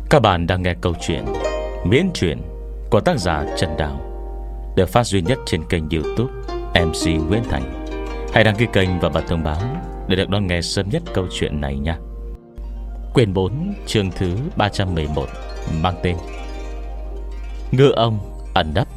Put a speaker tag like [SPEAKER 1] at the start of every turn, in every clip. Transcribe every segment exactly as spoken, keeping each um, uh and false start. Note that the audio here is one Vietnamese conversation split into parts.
[SPEAKER 1] Các bạn đang nghe câu chuyện Miễn Truyện của tác giả Trần Đào, được phát duy nhất trên kênh YouTube em xê Nguyễn Thành. Hãy đăng ký kênh và bật thông báo để được đón nghe sớm nhất câu chuyện này nha. Quyển bốn, chương thứ ba trăm mười một, mang tên Ngư ông ẩn nấp.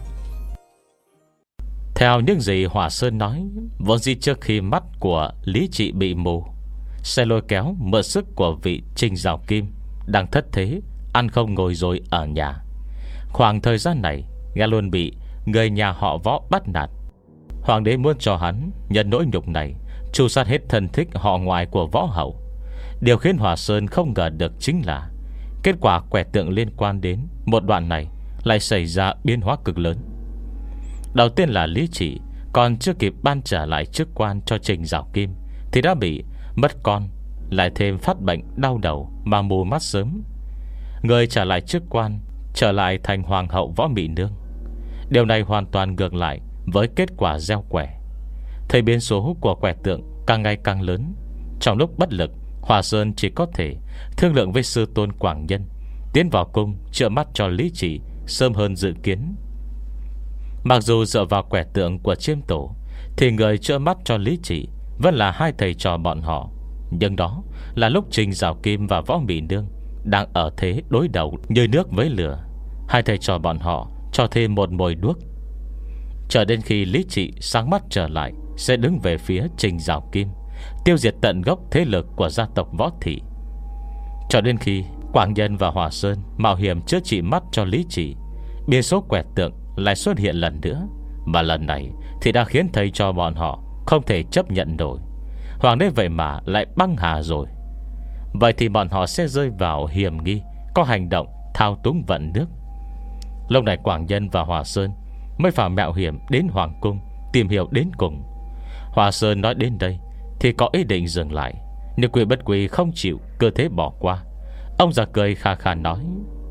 [SPEAKER 1] Theo những gì Hỏa Sơn nói, vốn dĩ trước khi mắt của Lý Trị bị mù, xe lôi kéo mượn sức của vị Trình Giảo Kim đang thất thế, ăn không ngồi rồi ở nhà. Khoảng thời gian này, gã luôn bị người nhà họ Võ bắt nạt. Hoàng đế muốn cho hắn nhận nỗi nhục này, tru sát hết thân thích họ ngoài của Võ hậu. Điều khiến Hỏa Sơn không ngờ được chính là kết quả quẻ tượng liên quan đến một đoạn này lại xảy ra biến hóa cực lớn. Đầu tiên là Lý Trị còn chưa kịp ban trả lại chức quan cho Trình Giảo Kim thì đã bị mất con, lại thêm phát bệnh đau đầu mà mù mắt sớm. Người trả lại chức quan trở lại thành hoàng hậu Võ Mị Nương. Điều này hoàn toàn ngược lại với kết quả gieo quẻ. Thấy biến số của quẻ tượng càng ngày càng lớn, trong lúc bất lực, Hỏa Sơn chỉ có thể thương lượng với sư tôn Quảng Nhân tiến vào cung chữa mắt cho Lý Trị sớm hơn dự kiến. Mặc dù dựa vào quẻ tượng của Chiêm Tổ thì người chữa mắt cho Lý Trị vẫn là hai thầy trò bọn họ, nhưng đó là lúc Trình Giảo Kim và Võ Mị Nương đang ở thế đối đầu như nước với lửa. Hai thầy trò bọn họ cho thêm một mồi đuốc. Chờ đến khi Lý Trị sáng mắt trở lại, sẽ đứng về phía Trình Giảo Kim, tiêu diệt tận gốc thế lực của gia tộc Võ Thị. Cho đến khi Quảng Nhân và Hỏa Sơn mạo hiểm chữa trị mắt cho Lý Trị, biến số quẻ tượng lại xuất hiện lần nữa. Mà lần này thì đã khiến thầy cho bọn họ không thể chấp nhận nổi. Hoàng đế vậy mà lại băng hà rồi. Vậy thì bọn họ sẽ rơi vào hiểm nghi có hành động thao túng vận nước. Lúc này Quảng Nhân và Hỏa Sơn mới phải mạo hiểm đến Hoàng cung tìm hiểu đến cùng. Hỏa Sơn nói đến đây thì có ý định dừng lại, nhưng Quy Bất Quy không chịu cơ thế bỏ qua. Ông già cười kha kha nói: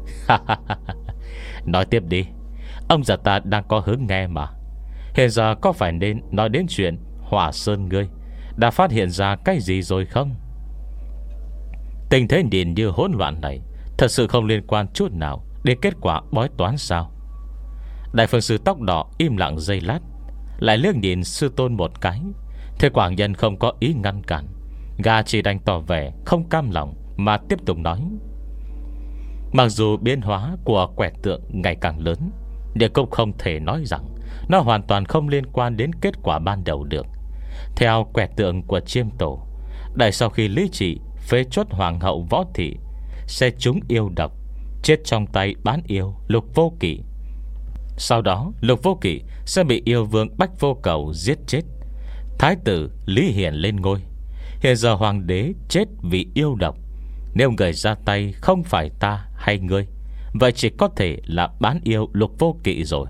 [SPEAKER 1] nói tiếp đi, ông già ta đang có hứng nghe mà. Hiện giờ có phải nên nói đến chuyện Hỏa Sơn ngươi đã phát hiện ra cái gì rồi không? Tình thế nhìn như hỗn loạn này thật sự không liên quan chút nào đến kết quả bói toán sao? Đại phương sư tóc đỏ im lặng giây lát, lại liếc nhìn sư tôn một cái. Thế Quảng Nhân không có ý ngăn cản, gã chỉ đành tỏ vẻ không cam lòng mà tiếp tục nói: mặc dù biến hóa của quẻ tượng ngày càng lớn, nhưng cũng không thể nói rằng nó hoàn toàn không liên quan đến kết quả ban đầu được. Theo quẻ tượng của Chiêm Tổ, đại sau khi Lý Trị phế chốt hoàng hậu Võ Thị, sẽ trúng yêu độc, chết trong tay bán yêu Lục Vô Kỵ. Sau đó Lục Vô Kỵ sẽ bị yêu vương Bách Vô Cầu giết chết. Thái tử Lý Hiển lên ngôi. Hiện giờ hoàng đế chết vì yêu độc. Nếu người ra tay không phải ta hay ngươi, vậy chỉ có thể là bán yêu Lục Vô Kỵ rồi.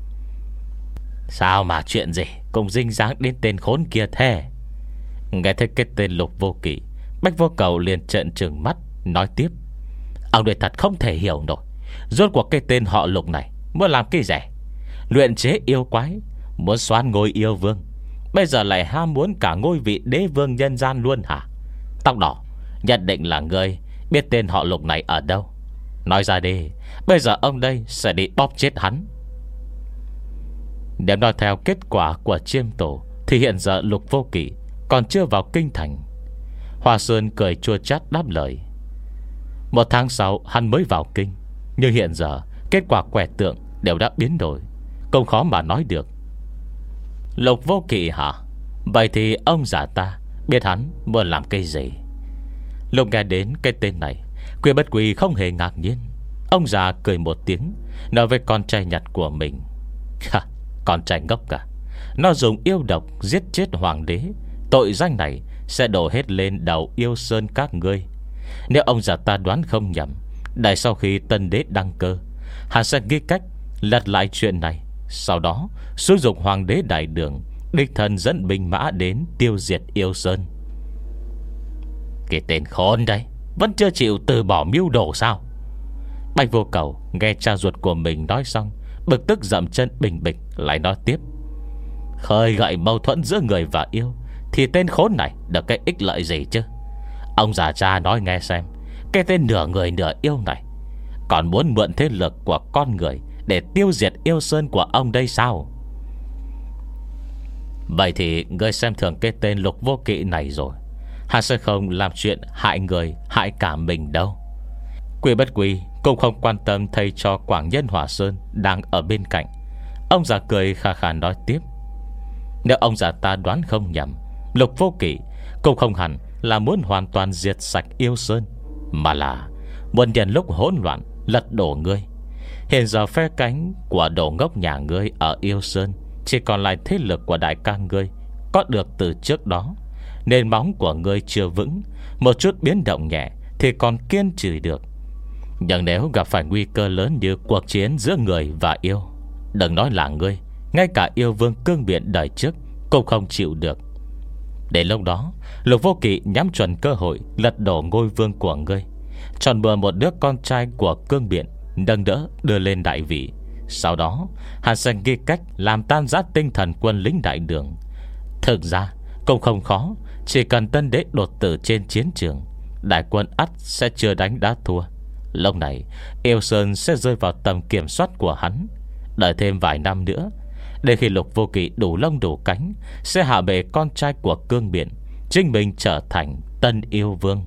[SPEAKER 1] Sao mà chuyện gì cũng dính dáng đến tên khốn kia thế? Nghe thấy cái tên Lục Vô Kỵ, Bách Vô Cầu liền trợn trừng mắt nói tiếp: ông đây thật không thể hiểu nổi, rốt cuộc cái tên họ Lục này muốn làm cái rẻ? Luyện chế yêu quái, muốn xoán ngôi yêu vương, bây giờ lại ham muốn cả ngôi vị đế vương nhân gian luôn hả? Tóc đỏ, nhận định là ngươi biết tên họ Lục này ở đâu. Nói ra đi, bây giờ ông đây sẽ đi bóp chết hắn. Nếu nói theo kết quả của Chiêm Tổ thì hiện giờ Lục Vô Kỵ còn chưa vào kinh thành. Hoa Sơn cười chua chát đáp lời: một tháng sau hắn mới vào kinh, nhưng hiện giờ kết quả quẻ tượng đều đã biến đổi, không khó mà nói được. Lục Vô Kỵ hả? Vậy thì ông già ta biết hắn muốn làm cái gì? Lúc nghe đến cái tên này, Quy Bất Quy không hề ngạc nhiên. Ông già cười một tiếng, nói với con trai nhặt của mình: con trai ngốc cả, nó dùng yêu độc giết chết hoàng đế, tội danh này sẽ đổ hết lên đầu Yêu Sơn các ngươi. Nếu ông già ta đoán không nhầm, đại sau khi tân đế đăng cơ, hắn sẽ nghĩ cách lật lại chuyện này, sau đó sử dụng hoàng đế đại đường đích thân dẫn binh mã đến tiêu diệt Yêu Sơn. Cái tên khốn đấy vẫn chưa chịu từ bỏ mưu đồ sao? Bạch Vô Cầu nghe cha ruột của mình nói xong, bực tức dậm chân bình bịch lại nói tiếp: khơi gợi mâu thuẫn giữa người và yêu thì tên khốn này được cái ích lợi gì chứ? Ông già cha nói nghe xem, cái tên nửa người nửa yêu này còn muốn mượn thế lực của con người để tiêu diệt Yêu Sơn của ông đây sao? Vậy thì ngươi xem thường cái tên Lục Vô Kỵ này rồi. Hắn sẽ không làm chuyện hại người, hại cả mình đâu. Quy Bất Quy cũng không quan tâm thầy cho Quảng Nhân Hỏa Sơn đang ở bên cạnh. Ông già cười khà khà nói tiếp: nếu ông già ta đoán không nhầm, Lục Vô Kỵ cũng không hẳn là muốn hoàn toàn diệt sạch Yêu Sơn, mà là muốn nhân lúc hỗn loạn lật đổ ngươi. Hiện giờ phe cánh của đồ ngốc nhà ngươi ở Yêu Sơn chỉ còn lại thế lực của đại ca ngươi có được từ trước đó. Nền móng của ngươi chưa vững, một chút biến động nhẹ thì còn kiên trì được. Nhưng nếu gặp phải nguy cơ lớn như cuộc chiến giữa người và yêu, đừng nói là ngươi, ngay cả yêu vương cương biển đời trước cũng không chịu được. Đến lúc đó, Lục Vô Kỵ nhắm chuẩn cơ hội lật đổ ngôi vương của ngươi, chọn bừa một đứa con trai của cương biển nâng đỡ đưa lên đại vị. Sau đó hắn sẽ ghi cách làm tan rã tinh thần quân lính đại đường. Thực ra cũng không khó, chỉ cần tân đế đột tử trên chiến trường, đại quân ắt sẽ chưa đánh đã thua. Lúc này Yêu Sơn sẽ rơi vào tầm kiểm soát của hắn. Đợi thêm vài năm nữa, để khi Lục Vô Kỵ đủ lông đủ cánh, sẽ hạ bệ con trai của cương biển, chính mình trở thành tân yêu vương.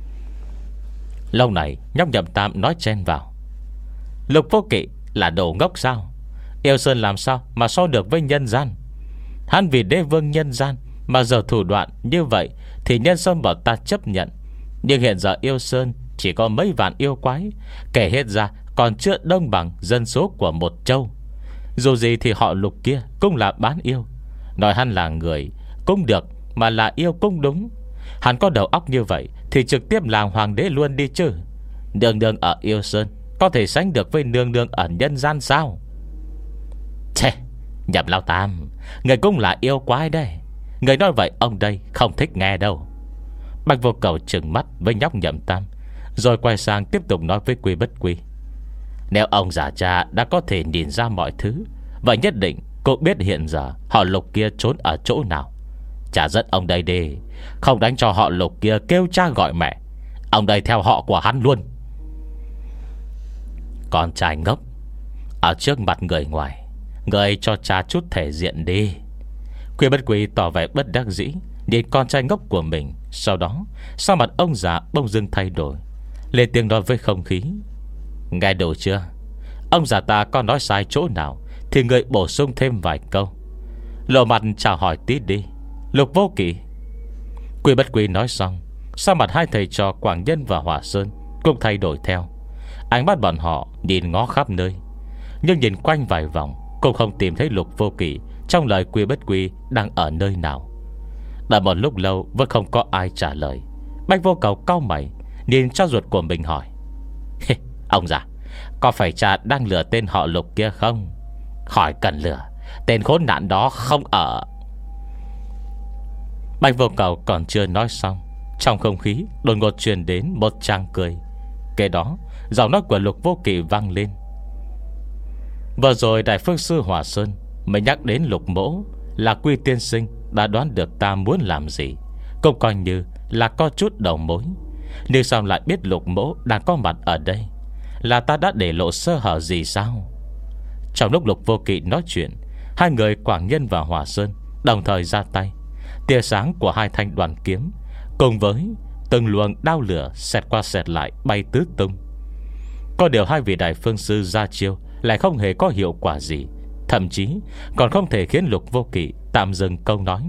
[SPEAKER 1] Lâu này nhóc Nhậm Tam nói chen vào: Lục Vô Kỵ là đồ ngốc sao? Yêu Sơn làm sao mà so được với nhân gian? Hắn vì đế vương nhân gian mà giờ thủ đoạn như vậy thì nhân sâm bảo ta chấp nhận. Nhưng hiện giờ Yêu Sơn chỉ có mấy vạn yêu quái, kể hết ra còn chưa đông bằng dân số của một châu. Dù gì thì họ Lục kia cũng là bán yêu. Nói hắn là người cũng được, mà là yêu cũng đúng. Hắn có đầu óc như vậy thì trực tiếp làm hoàng đế luôn đi chứ. Nương nương ở Yêu Sơn có thể sánh được với nương nương ở nhân gian sao? Chê, Nhậm Lão Tam, người cũng là yêu quái đây. Người nói vậy ông đây không thích nghe đâu. Bạch Vô Cầu trừng mắt với nhóc Nhậm Tam, rồi quay sang tiếp tục nói với Quy Bất Quy: nếu ông già cha đã có thể nhìn ra mọi thứ, vậy nhất định cô biết hiện giờ họ Lục kia trốn ở chỗ nào. Chả dẫn ông đây đi, không đánh cho họ Lục kia kêu cha gọi mẹ. Ông đây theo họ của hắn luôn. Con trai ngốc, ở trước mặt người ngoài, người cho cha chút thể diện đi. Quy Bất Quy tỏ vẻ bất đắc dĩ nhìn con trai ngốc của mình. Sau đó sao mặt ông già bỗng dưng thay đổi, lên tiếng nói với không khí: nghe đủ chưa? Ông già ta có nói sai chỗ nào thì người bổ sung thêm vài câu. Lộ mặt chào hỏi tí đi, Lục Vô Kỵ. Quy Bất Quy nói xong, sao mặt hai thầy trò Quảng Nhân và Hỏa Sơn cũng thay đổi theo. Ánh mắt bọn họ nhìn ngó khắp nơi, nhưng nhìn quanh vài vòng cũng không tìm thấy Lục Vô Kỵ trong lời Quy Bất Quy đang ở nơi nào. Đợi một lúc lâu vẫn không có ai trả lời. Bạch Vô Cầu cau mày nhìn cha ruột của mình hỏi: ông già, có phải cha đang lừa tên họ Lục kia không? Khỏi cần lừa, tên khốn nạn đó không ở. Bạch Vô Cầu còn chưa nói xong, trong không khí đột ngột truyền đến một tràng cười. Kế đó giọng nói của Lục Vô Kỵ vang lên: vừa rồi Đại Phương Sư Hỏa Sơn mới nhắc đến Lục mỗ là Quy tiên sinh đã đoán được ta muốn làm gì, cũng coi như là có chút đầu mối. Nhưng sao lại biết Lục mỗ đang có mặt ở đây? Là ta đã để lộ sơ hở gì sao? Trong lúc Lục Vô Kỵ nói chuyện, hai người Quảng Nhân và Hỏa Sơn đồng thời ra tay. Tia sáng của hai thanh đoàn kiếm cùng với từng luồng đao lửa xẹt qua xẹt lại bay tứ tung. Có điều hai vị Đại Phương Sư ra chiêu lại không hề có hiệu quả gì, thậm chí còn không thể khiến Lục Vô Kỵ tạm dừng câu nói.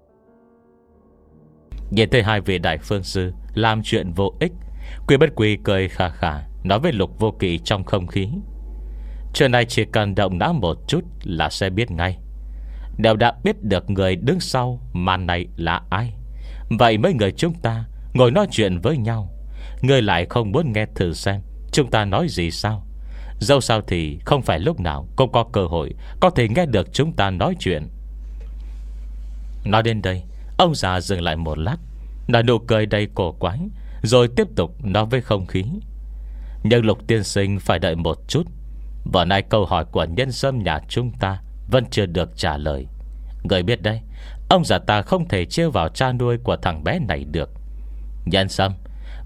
[SPEAKER 1] Nhìn thấy hai vị Đại Phương Sư làm chuyện vô ích, Quy Bất Quy cười khà khà nói với Lục Vô Kỵ trong không khí: chuyện này chỉ cần động não một chút là sẽ biết ngay. Nếu đã biết được người đứng sau màn này là ai, vậy mấy người chúng ta ngồi nói chuyện với nhau, ngươi lại không muốn nghe thử xem chúng ta nói gì sao? Dẫu sao thì không phải lúc nào cũng có cơ hội có thể nghe được chúng ta nói chuyện. Nói đến đây, ông già dừng lại một lát, nở nụ cười đầy cổ quái, rồi tiếp tục nói với không khí: nhưng Lục tiên sinh phải đợi một chút. Vừa nay câu hỏi của nhân sâm nhà chúng ta vẫn chưa được trả lời. Người biết đấy, ông già ta không thể trêu vào cha nuôi của thằng bé này được. Nhân sâm,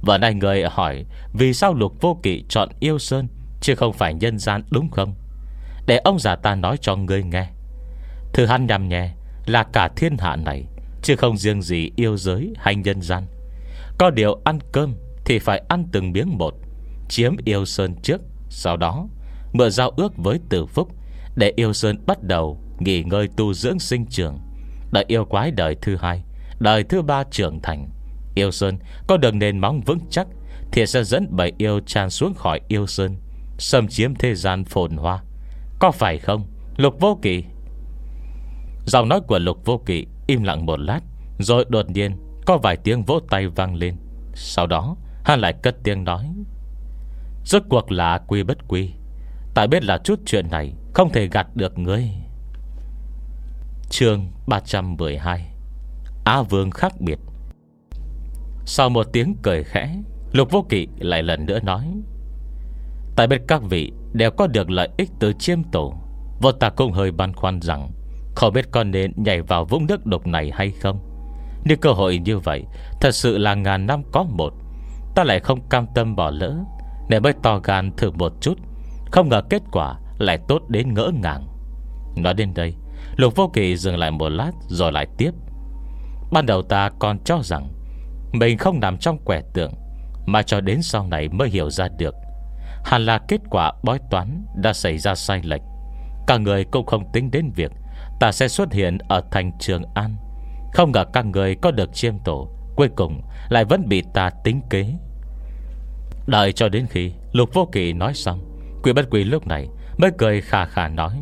[SPEAKER 1] Và nay người hỏi vì sao Lục Vô Kỵ chọn Yêu Sơn chứ không phải nhân gian đúng không? Để ông già ta nói cho ngươi nghe. Thứ hắn nhằm nhẹ là cả thiên hạ này, chứ không riêng gì yêu giới hay nhân gian. Có điều ăn cơm thì phải ăn từng miếng một. Chiếm Yêu Sơn trước, sau đó mượn giao ước với Tử Phúc, để Yêu Sơn bắt đầu nghỉ ngơi tu dưỡng sinh trưởng. Đợi yêu quái đời thứ hai, đời thứ ba trưởng thành, Yêu Sơn có được nền móng vững chắc, thì sẽ dẫn bầy yêu tràn xuống khỏi Yêu Sơn, xâm chiếm thế gian phồn hoa. Có phải không Lục Vô Kỵ? Giọng nói của Lục Vô Kỵ im lặng một lát, rồi đột nhiên có vài tiếng vỗ tay vang lên. Sau đó hắn lại cất tiếng nói: rốt cuộc là quy bất quy, ta biết là chút chuyện này không thể gạt được ngươi. Chương ba trăm mười hai: Á Vương khác biệt. Sau một tiếng cười khẽ, Lục Vô Kỵ lại lần nữa nói: ta biết các vị đều có được lợi ích từ chiêm tổ, vô ta cũng hơi băn khoăn rằng không biết con nên nhảy vào vũng nước đục này hay không. Nhưng cơ hội như vậy thật sự là ngàn năm có một, ta lại không cam tâm bỏ lỡ, nên mới to gan thử một chút. Không ngờ kết quả lại tốt đến ngỡ ngàng. Nói đến đây, Lục Vô Kỵ dừng lại một lát rồi lại tiếp: ban đầu ta còn cho rằng mình không nằm trong quẻ tượng, mà cho đến sau này mới hiểu ra được, hẳn là kết quả bói toán đã xảy ra sai lệch. Cả người cũng không tính đến việc ta sẽ xuất hiện ở thành Trường An. Không ngờ các người có được chiêm tổ, cuối cùng lại vẫn bị ta tính kế. Đợi cho đến khi Lục Vô Kỵ nói xong, Quy Bất Quy lúc này mới cười khà khà nói: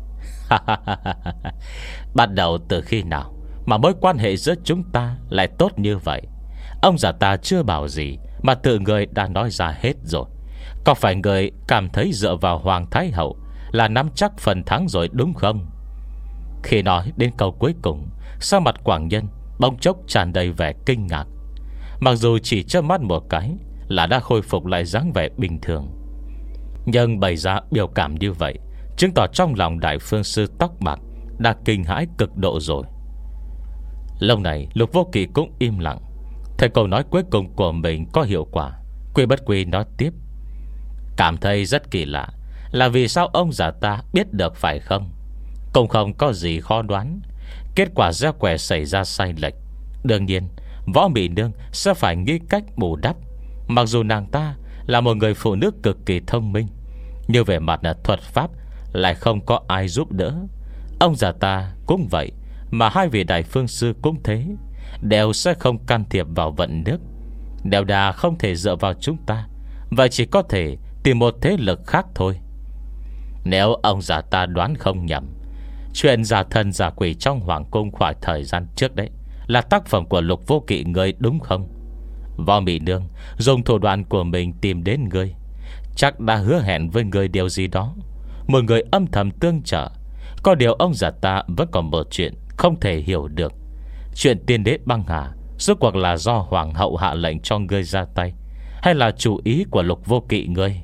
[SPEAKER 1] bắt đầu từ khi nào mà mối quan hệ giữa chúng ta lại tốt như vậy? Ông già ta chưa bảo gì mà tự người đã nói ra hết rồi. Có phải người cảm thấy dựa vào Hoàng Thái Hậu là nắm chắc phần thắng rồi đúng không? Khi nói đến câu cuối cùng, sau mặt Quảng Nhân bỗng chốc tràn đầy vẻ kinh ngạc. Mặc dù chỉ chớp mắt một cái là đã khôi phục lại dáng vẻ bình thường, nhưng bày ra biểu cảm như vậy chứng tỏ trong lòng Đại Phương Sư tóc bạc đã kinh hãi cực độ rồi. Lúc này Lục Vô Kỵ cũng im lặng. Thấy câu nói cuối cùng của mình có hiệu quả, Quy Bất Quy nói tiếp: cảm thấy rất kỳ lạ là vì sao ông già ta biết được phải không? Cũng không có gì khó đoán. Kết quả gieo quẻ xảy ra sai lệch, đương nhiên Võ Mị Nương sẽ phải nghĩ cách bù đắp. Mặc dù nàng ta là một người phụ nữ cực kỳ thông minh, nhưng về mặt thuật pháp lại không có ai giúp đỡ. Ông già ta cũng vậy, mà hai vị Đại Phương Sư cũng thế, đều sẽ không can thiệp vào vận nước. Đều đà không thể dựa vào chúng ta, vậy chỉ có thể tìm một thế lực khác thôi. Nếu ông già ta đoán không nhầm, chuyện giả thần giả quỷ trong hoàng cung khoảng thời gian trước đấy là tác phẩm của Lục Vô Kỵ người đúng không? Võ Mị Nương dùng thủ đoạn của mình tìm đến ngươi, chắc đã hứa hẹn với người điều gì đó, một người âm thầm tương trợ. Có điều ông già ta vẫn còn một chuyện không thể hiểu được. Chuyện tiên đế băng hà rốt cuộc là do hoàng hậu hạ lệnh cho ngươi ra tay, hay là chủ ý của Lục Vô Kỵ ngươi?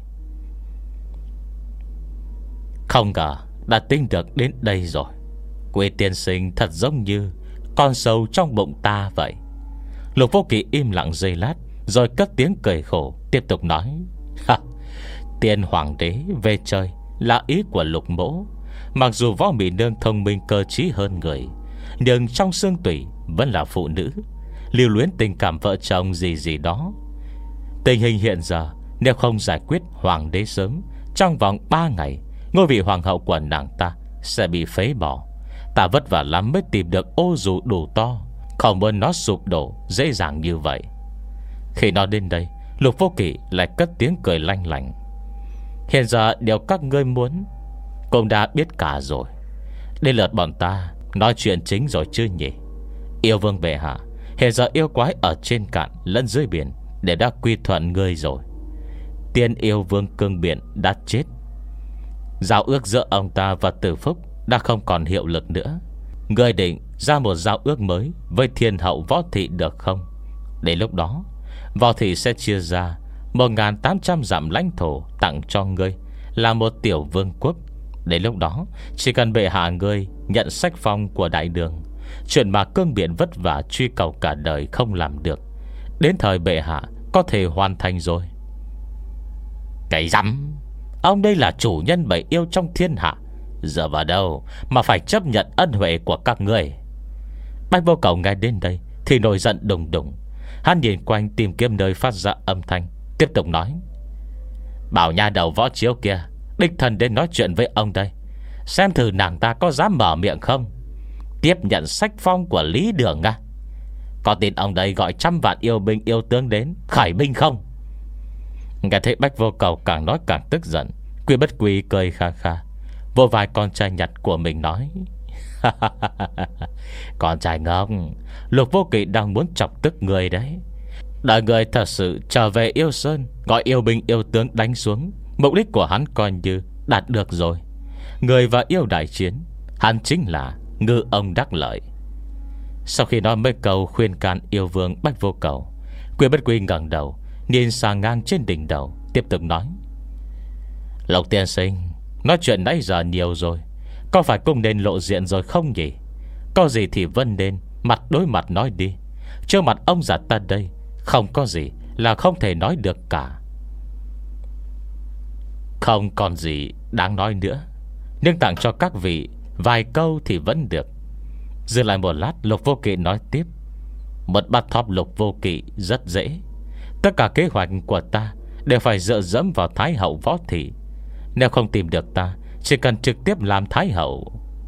[SPEAKER 1] Không ngờ đã tính được đến đây rồi. Quê tiên sinh thật giống như con sâu trong bụng ta vậy. Lục Vô Kỵ im lặng giây lát, rồi cất tiếng cười khổ, tiếp tục nói: tiên hoàng đế về trời là ý của Lục mỗ. Mặc dù Võ Mị Nương thông minh cơ trí hơn người, nhưng trong xương tủy vẫn là phụ nữ, lưu luyến tình cảm vợ chồng gì gì đó. Tình hình hiện giờ, nếu không giải quyết hoàng đế sớm, trong vòng ba ngày ngôi vị hoàng hậu của nàng ta sẽ bị phế bỏ. Ta vất vả lắm mới tìm được ô dù đủ to, không muốn nó sụp đổ dễ dàng như vậy. Khi nói đến đây, Lục Vô Kỵ lại cất tiếng cười lanh lành: hiện giờ điều các ngươi muốn cũng đã biết cả rồi. Đến lượt bọn ta nói chuyện chính rồi chứ nhỉ? Yêu vương bệ hạ, hiện giờ yêu quái ở trên cạn lẫn dưới biển để đã quy thuận ngươi rồi. Tiên yêu vương cương biển đã chết. Giao ước giữa ông ta và Tử Phúc đã không còn hiệu lực nữa. Ngươi định ra một giao ước mới với thiên hậu Võ Thị được không? Đến lúc đó Võ Thị sẽ chia ra một nghìn tám trăm dặm lãnh thổ tặng cho ngươi, là một tiểu vương quốc. Đến lúc đó chỉ cần bệ hạ ngươi nhận sách phong của đại đường, chuyện mà cương biển vất vả truy cầu cả đời không làm được, đến thời bệ hạ có thể hoàn thành rồi. Cái rắm, ông đây là chủ nhân bầy yêu trong thiên hạ, giờ vào đâu mà phải chấp nhận ân huệ của các người. Bách Vô Cầu nghe đến đây thì nổi giận đùng đùng. Hắn nhìn quanh tìm kiếm nơi phát ra âm thanh, tiếp tục nói: bảo nha đầu võ chiếu kia đích thân đến nói chuyện với ông đây, xem thử nàng ta có dám mở miệng không. Tiếp nhận sách phong của Lý Đường à? Có tin ông đây gọi trăm vạn yêu binh yêu tướng đến khởi binh không? Nghe thấy Bách Vô Cầu càng nói càng tức giận, Quy Bất Quy cười kha kha, vô vai con trai nhặt của mình nói: con trai ngốc, Lục Vô Kỵ đang muốn chọc tức người đấy. Đợi người thật sự trở về Yêu Sơn, gọi yêu binh yêu tướng đánh xuống, mục đích của hắn coi như đạt được rồi. Người và yêu đại chiến, hắn chính là ngư ông đắc lợi. Sau khi nói mấy câu khuyên can yêu vương Bách Vô Cầu, Quy Bất Quy ngẩng đầu nhìn sang ngang trên đỉnh đầu, tiếp tục nói: Lục tiên sinh, nói chuyện nãy giờ nhiều rồi, có phải cũng nên lộ diện rồi không nhỉ? Có gì thì vân nên mặt đối mặt nói đi. Trước mặt ông già ta đây, không có gì là không thể nói được cả. Không còn gì đáng nói nữa, nhưng tặng cho các vị vài câu thì vẫn được. Dừng lại một lát, Lục Vô Kỵ nói tiếp: một bắt thóp Lục Vô Kỵ rất dễ. Tất cả kế hoạch của ta đều phải dựa dẫm vào Thái Hậu Võ Thị. Nếu không tìm được ta, chỉ cần trực tiếp làm Thái Hậu.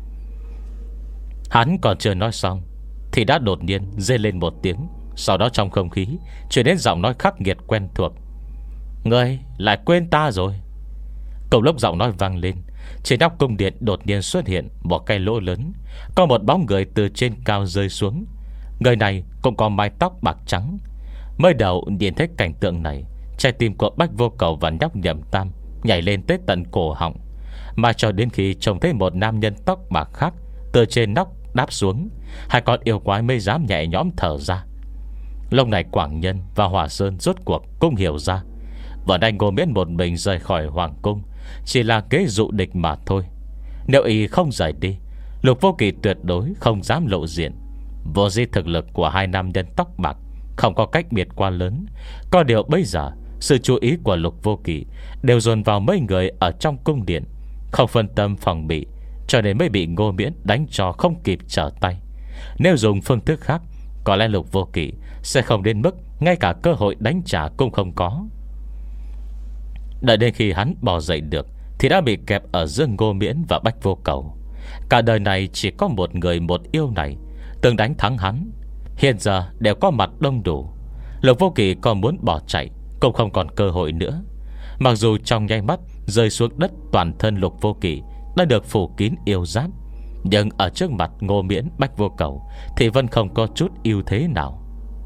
[SPEAKER 1] Hắn còn chưa nói xong thì đã đột nhiên rên lên một tiếng. Sau đó trong không khí chuyển đến giọng nói khắc nghiệt quen thuộc: ngươi lại quên ta rồi. Cùng lúc giọng nói vang lên, trên nóc cung điện đột nhiên xuất hiện một cái lỗ lớn. Có một bóng người từ trên cao rơi xuống. Người này cũng có mái tóc bạc trắng. Mới đầu nhìn thấy cảnh tượng này, trái tim của Bách Vô Cầu và nhóc Nhậm Tam nhảy lên tới tận cổ họng. Mà cho đến khi trông thấy một nam nhân tóc bạc khác từ trên nóc đáp xuống, hai con yêu quái mới dám nhẹ nhõm thở ra. Lúc này Quảng Nhân và Hỏa Sơn rốt cuộc cũng hiểu ra, vẫn anh Ngô Miễn một mình rời khỏi hoàng cung chỉ là kế dụ địch mà thôi. Nếu y không rời đi, Lục Vô Kỵ tuyệt đối không dám lộ diện. Vô di thực lực của hai nam nhân tóc bạc không có cách biệt quá lớn. Có điều bây giờ sự chú ý của Lục Vô Kỵ đều dồn vào mấy người ở trong cung điện, không phân tâm phòng bị, cho nên mới bị Ngô Miễn đánh cho không kịp trở tay. Nếu dùng phương thức khác, có lẽ Lục Vô Kỵ sẽ không đến mức ngay cả cơ hội đánh trả cũng không có. Đợi đến khi hắn bò dậy được thì đã bị kẹp ở giữa Ngô Miễn và Bách Vô Cầu. Cả đời này chỉ có một người một yêu này từng đánh thắng hắn, hiện giờ đều có mặt đông đủ. Lục Vô Kỵ còn muốn bỏ chạy cũng không còn cơ hội nữa. Mặc dù trong nháy mắt rơi xuống đất, toàn thân Lục Vô Kỵ đã được phủ kín yêu giáp, nhưng ở trước mặt Ngô Miễn, Bách Vô Cầu thì vẫn không có chút ưu thế nào.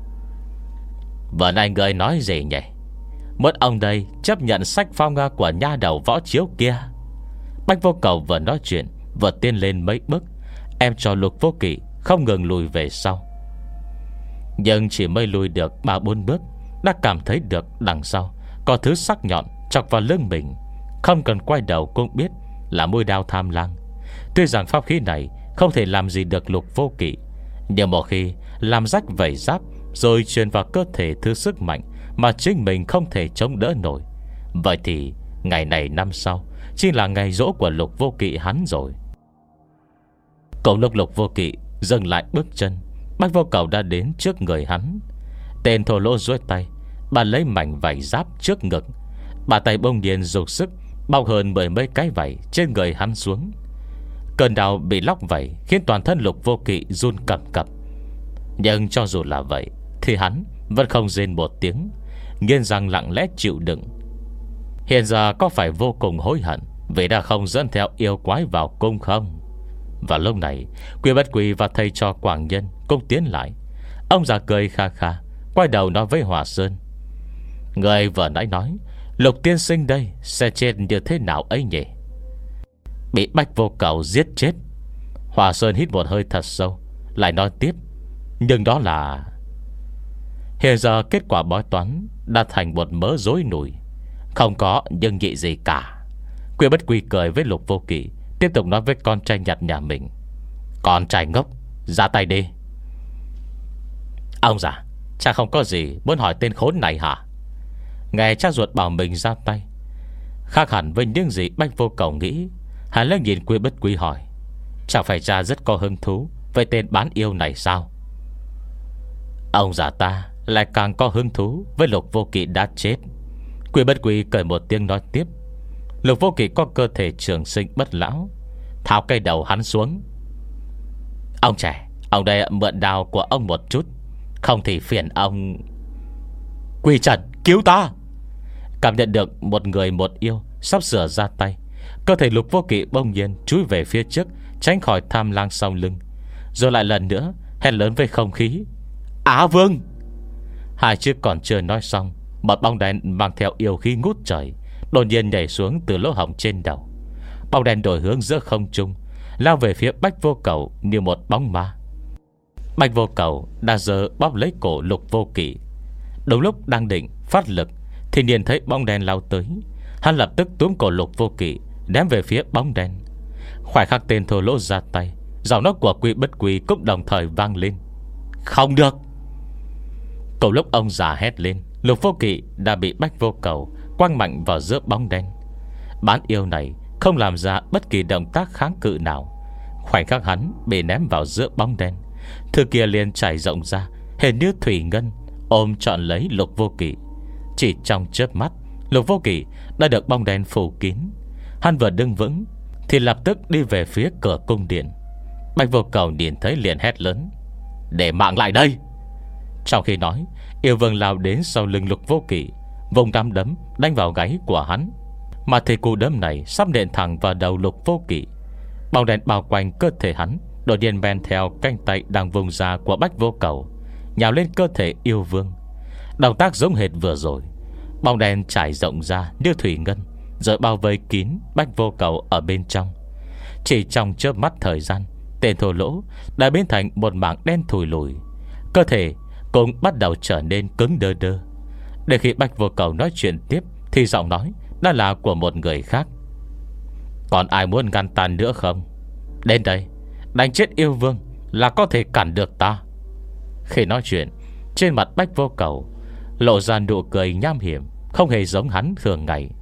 [SPEAKER 1] Vợ này người nói gì nhỉ? Muốn ông đây chấp nhận sách phong của nha đầu Võ Chiếu kia? Bách Vô Cầu vừa nói chuyện vừa tiến lên mấy bước, em cho Lục Vô Kỵ không ngừng lùi về sau. Nhưng chỉ mới lùi được ba bốn bước đã cảm thấy được đằng sau có thứ sắc nhọn chọc vào lưng mình. Không cần quay đầu cũng biết là mũi đao tham lang. Tuy rằng pháp khí này không thể làm gì được Lục Vô Kỵ, nhưng một khi làm rách vảy giáp rồi truyền vào cơ thể thứ sức mạnh mà chính mình không thể chống đỡ nổi, vậy thì ngày này năm sau chính là ngày giỗ của Lục Vô Kỵ hắn rồi. Cùng lúc Lục Vô Kỵ dừng lại bước chân, Bách Vô Cầu đã đến trước người hắn. Tên thô lỗ duỗi tay, bà lấy mảnh vảy giáp trước ngực. Bà tay bông điền dục sức bao hơn mười mấy cái vảy trên người hắn xuống. Cơn đau bị lóc vảy khiến toàn thân Lục Vô Kỵ run cầm cập. Nhưng cho dù là vậy thì hắn vẫn không rên một tiếng, nghiến răng lặng lẽ chịu đựng. Hiện giờ có phải vô cùng hối hận vì đã không dẫn theo yêu quái vào cung không? Và lúc này Quy Bất Quy và thầy trò Quảng Nhân cũng tiến lại. Ông già cười kha kha, quay đầu nói với Hòa Sơn: người vừa nãy nói Lục tiên sinh đây sẽ chết như thế nào ấy nhỉ? Bị Bách Vô Cầu giết chết. Hòa Sơn hít một hơi thật sâu, lại nói tiếp: nhưng đó là... Hiện giờ kết quả bói toán đã thành một mớ rối nùi, không có nhưng nhị gì cả. Quy Bất Quy cười với Lục Vô Kỵ, tiếp tục nói với con trai nhặt nhà mình: con trai ngốc, ra tay đi. Ông già, cha không có gì muốn hỏi tên khốn này hả? nghe cha ruột bảo mình ra tay. Khác hẳn với những gì Bách Vô Cầu nghĩ, Hàn Lâm nhìn Quy Bất Quy hỏi: chẳng phải cha rất có hứng thú với tên bán yêu này sao? Ông già ta lại càng có hứng thú với Lục Vô Kỵ đã chết. Quy Bất Quy cười một tiếng nói tiếp: Lục Vô Kỵ có cơ thể trường sinh bất lão, tháo cây đầu hắn xuống. Ông trẻ, ông đây mượn đao của ông một chút, không thì phiền ông. Quy Trần, cứu ta! Cảm nhận được một người một yêu sắp sửa ra tay, cơ thể Lục Vô Kỵ bỗng nhiên chúi về phía trước, tránh khỏi tham lang sau lưng, rồi lại lần nữa hét lớn với không khí: Á Vương! Hai chữ còn chưa nói xong, một bóng đèn mang theo yêu khí ngút trời đột nhiên nhảy xuống từ lỗ hổng trên đầu. Bóng đèn đổi hướng giữa không trung, lao về phía Bách Vô Cầu như một bóng ma. Bách Vô Cầu đã giờ bóp lấy cổ Lục Vô Kỵ. Đúng lúc đang định phát lực thì nhìn thấy bóng đèn lao tới. Hắn lập tức túm cổ Lục Vô Kỵ ném về phía bóng đèn. Khoảnh khắc tên thô lỗ ra tay, giọng nói của Quy Bất Quy cũng đồng thời vang lên: Không được! Cùng lúc ông già hét lên, Lục Vô Kỵ đã bị Bách Vô Cầu quăng mạnh vào giữa bóng đen. Bán yêu này không làm ra bất kỳ động tác kháng cự nào. Khoảnh khắc hắn bị ném vào giữa bóng đen, thứ kia liền trải rộng ra, hình như thủy ngân, ôm trọn lấy Lục Vô Kỵ. Chỉ trong chớp mắt, Lục Vô Kỵ đã được bóng đen phủ kín. Hắn vừa đứng vững thì lập tức đi về phía cửa cung điện. Bách Vô Cầu nhìn thấy liền hét lớn: Để mạng lại đây! Trong khi nói, yêu vương lao đến sau lưng Lục Vô Kỵ, vùng đám đấm đánh vào gáy của hắn. Mà thì cú đấm này sắp nện thẳng vào đầu Lục Vô Kỵ. Bóng đèn bao quanh cơ thể hắn đột nhiên men theo cánh tay đang vùng ra của Bách Vô Cầu, nhào lên cơ thể yêu vương. Động tác giống hệt vừa rồi. Bóng đèn trải rộng ra như thủy ngân, rồi bao vây kín Bách Vô Cầu ở bên trong. Chỉ trong chớp mắt thời gian, tên thô lỗ đã biến thành một mảng đen thùi lùi. Cơ thể cũng bắt đầu trở nên cứng đơ đơ. Để khi Bách Vô Cầu nói chuyện tiếp thì giọng nói đã là của một người khác: Còn ai muốn ngăn ta nữa không? Đến đây, đánh chết yêu vương là có thể cản được ta. Khi nói chuyện, trên mặt Bách Vô Cầu lộ ra nụ cười nham hiểm, không hề giống hắn thường ngày.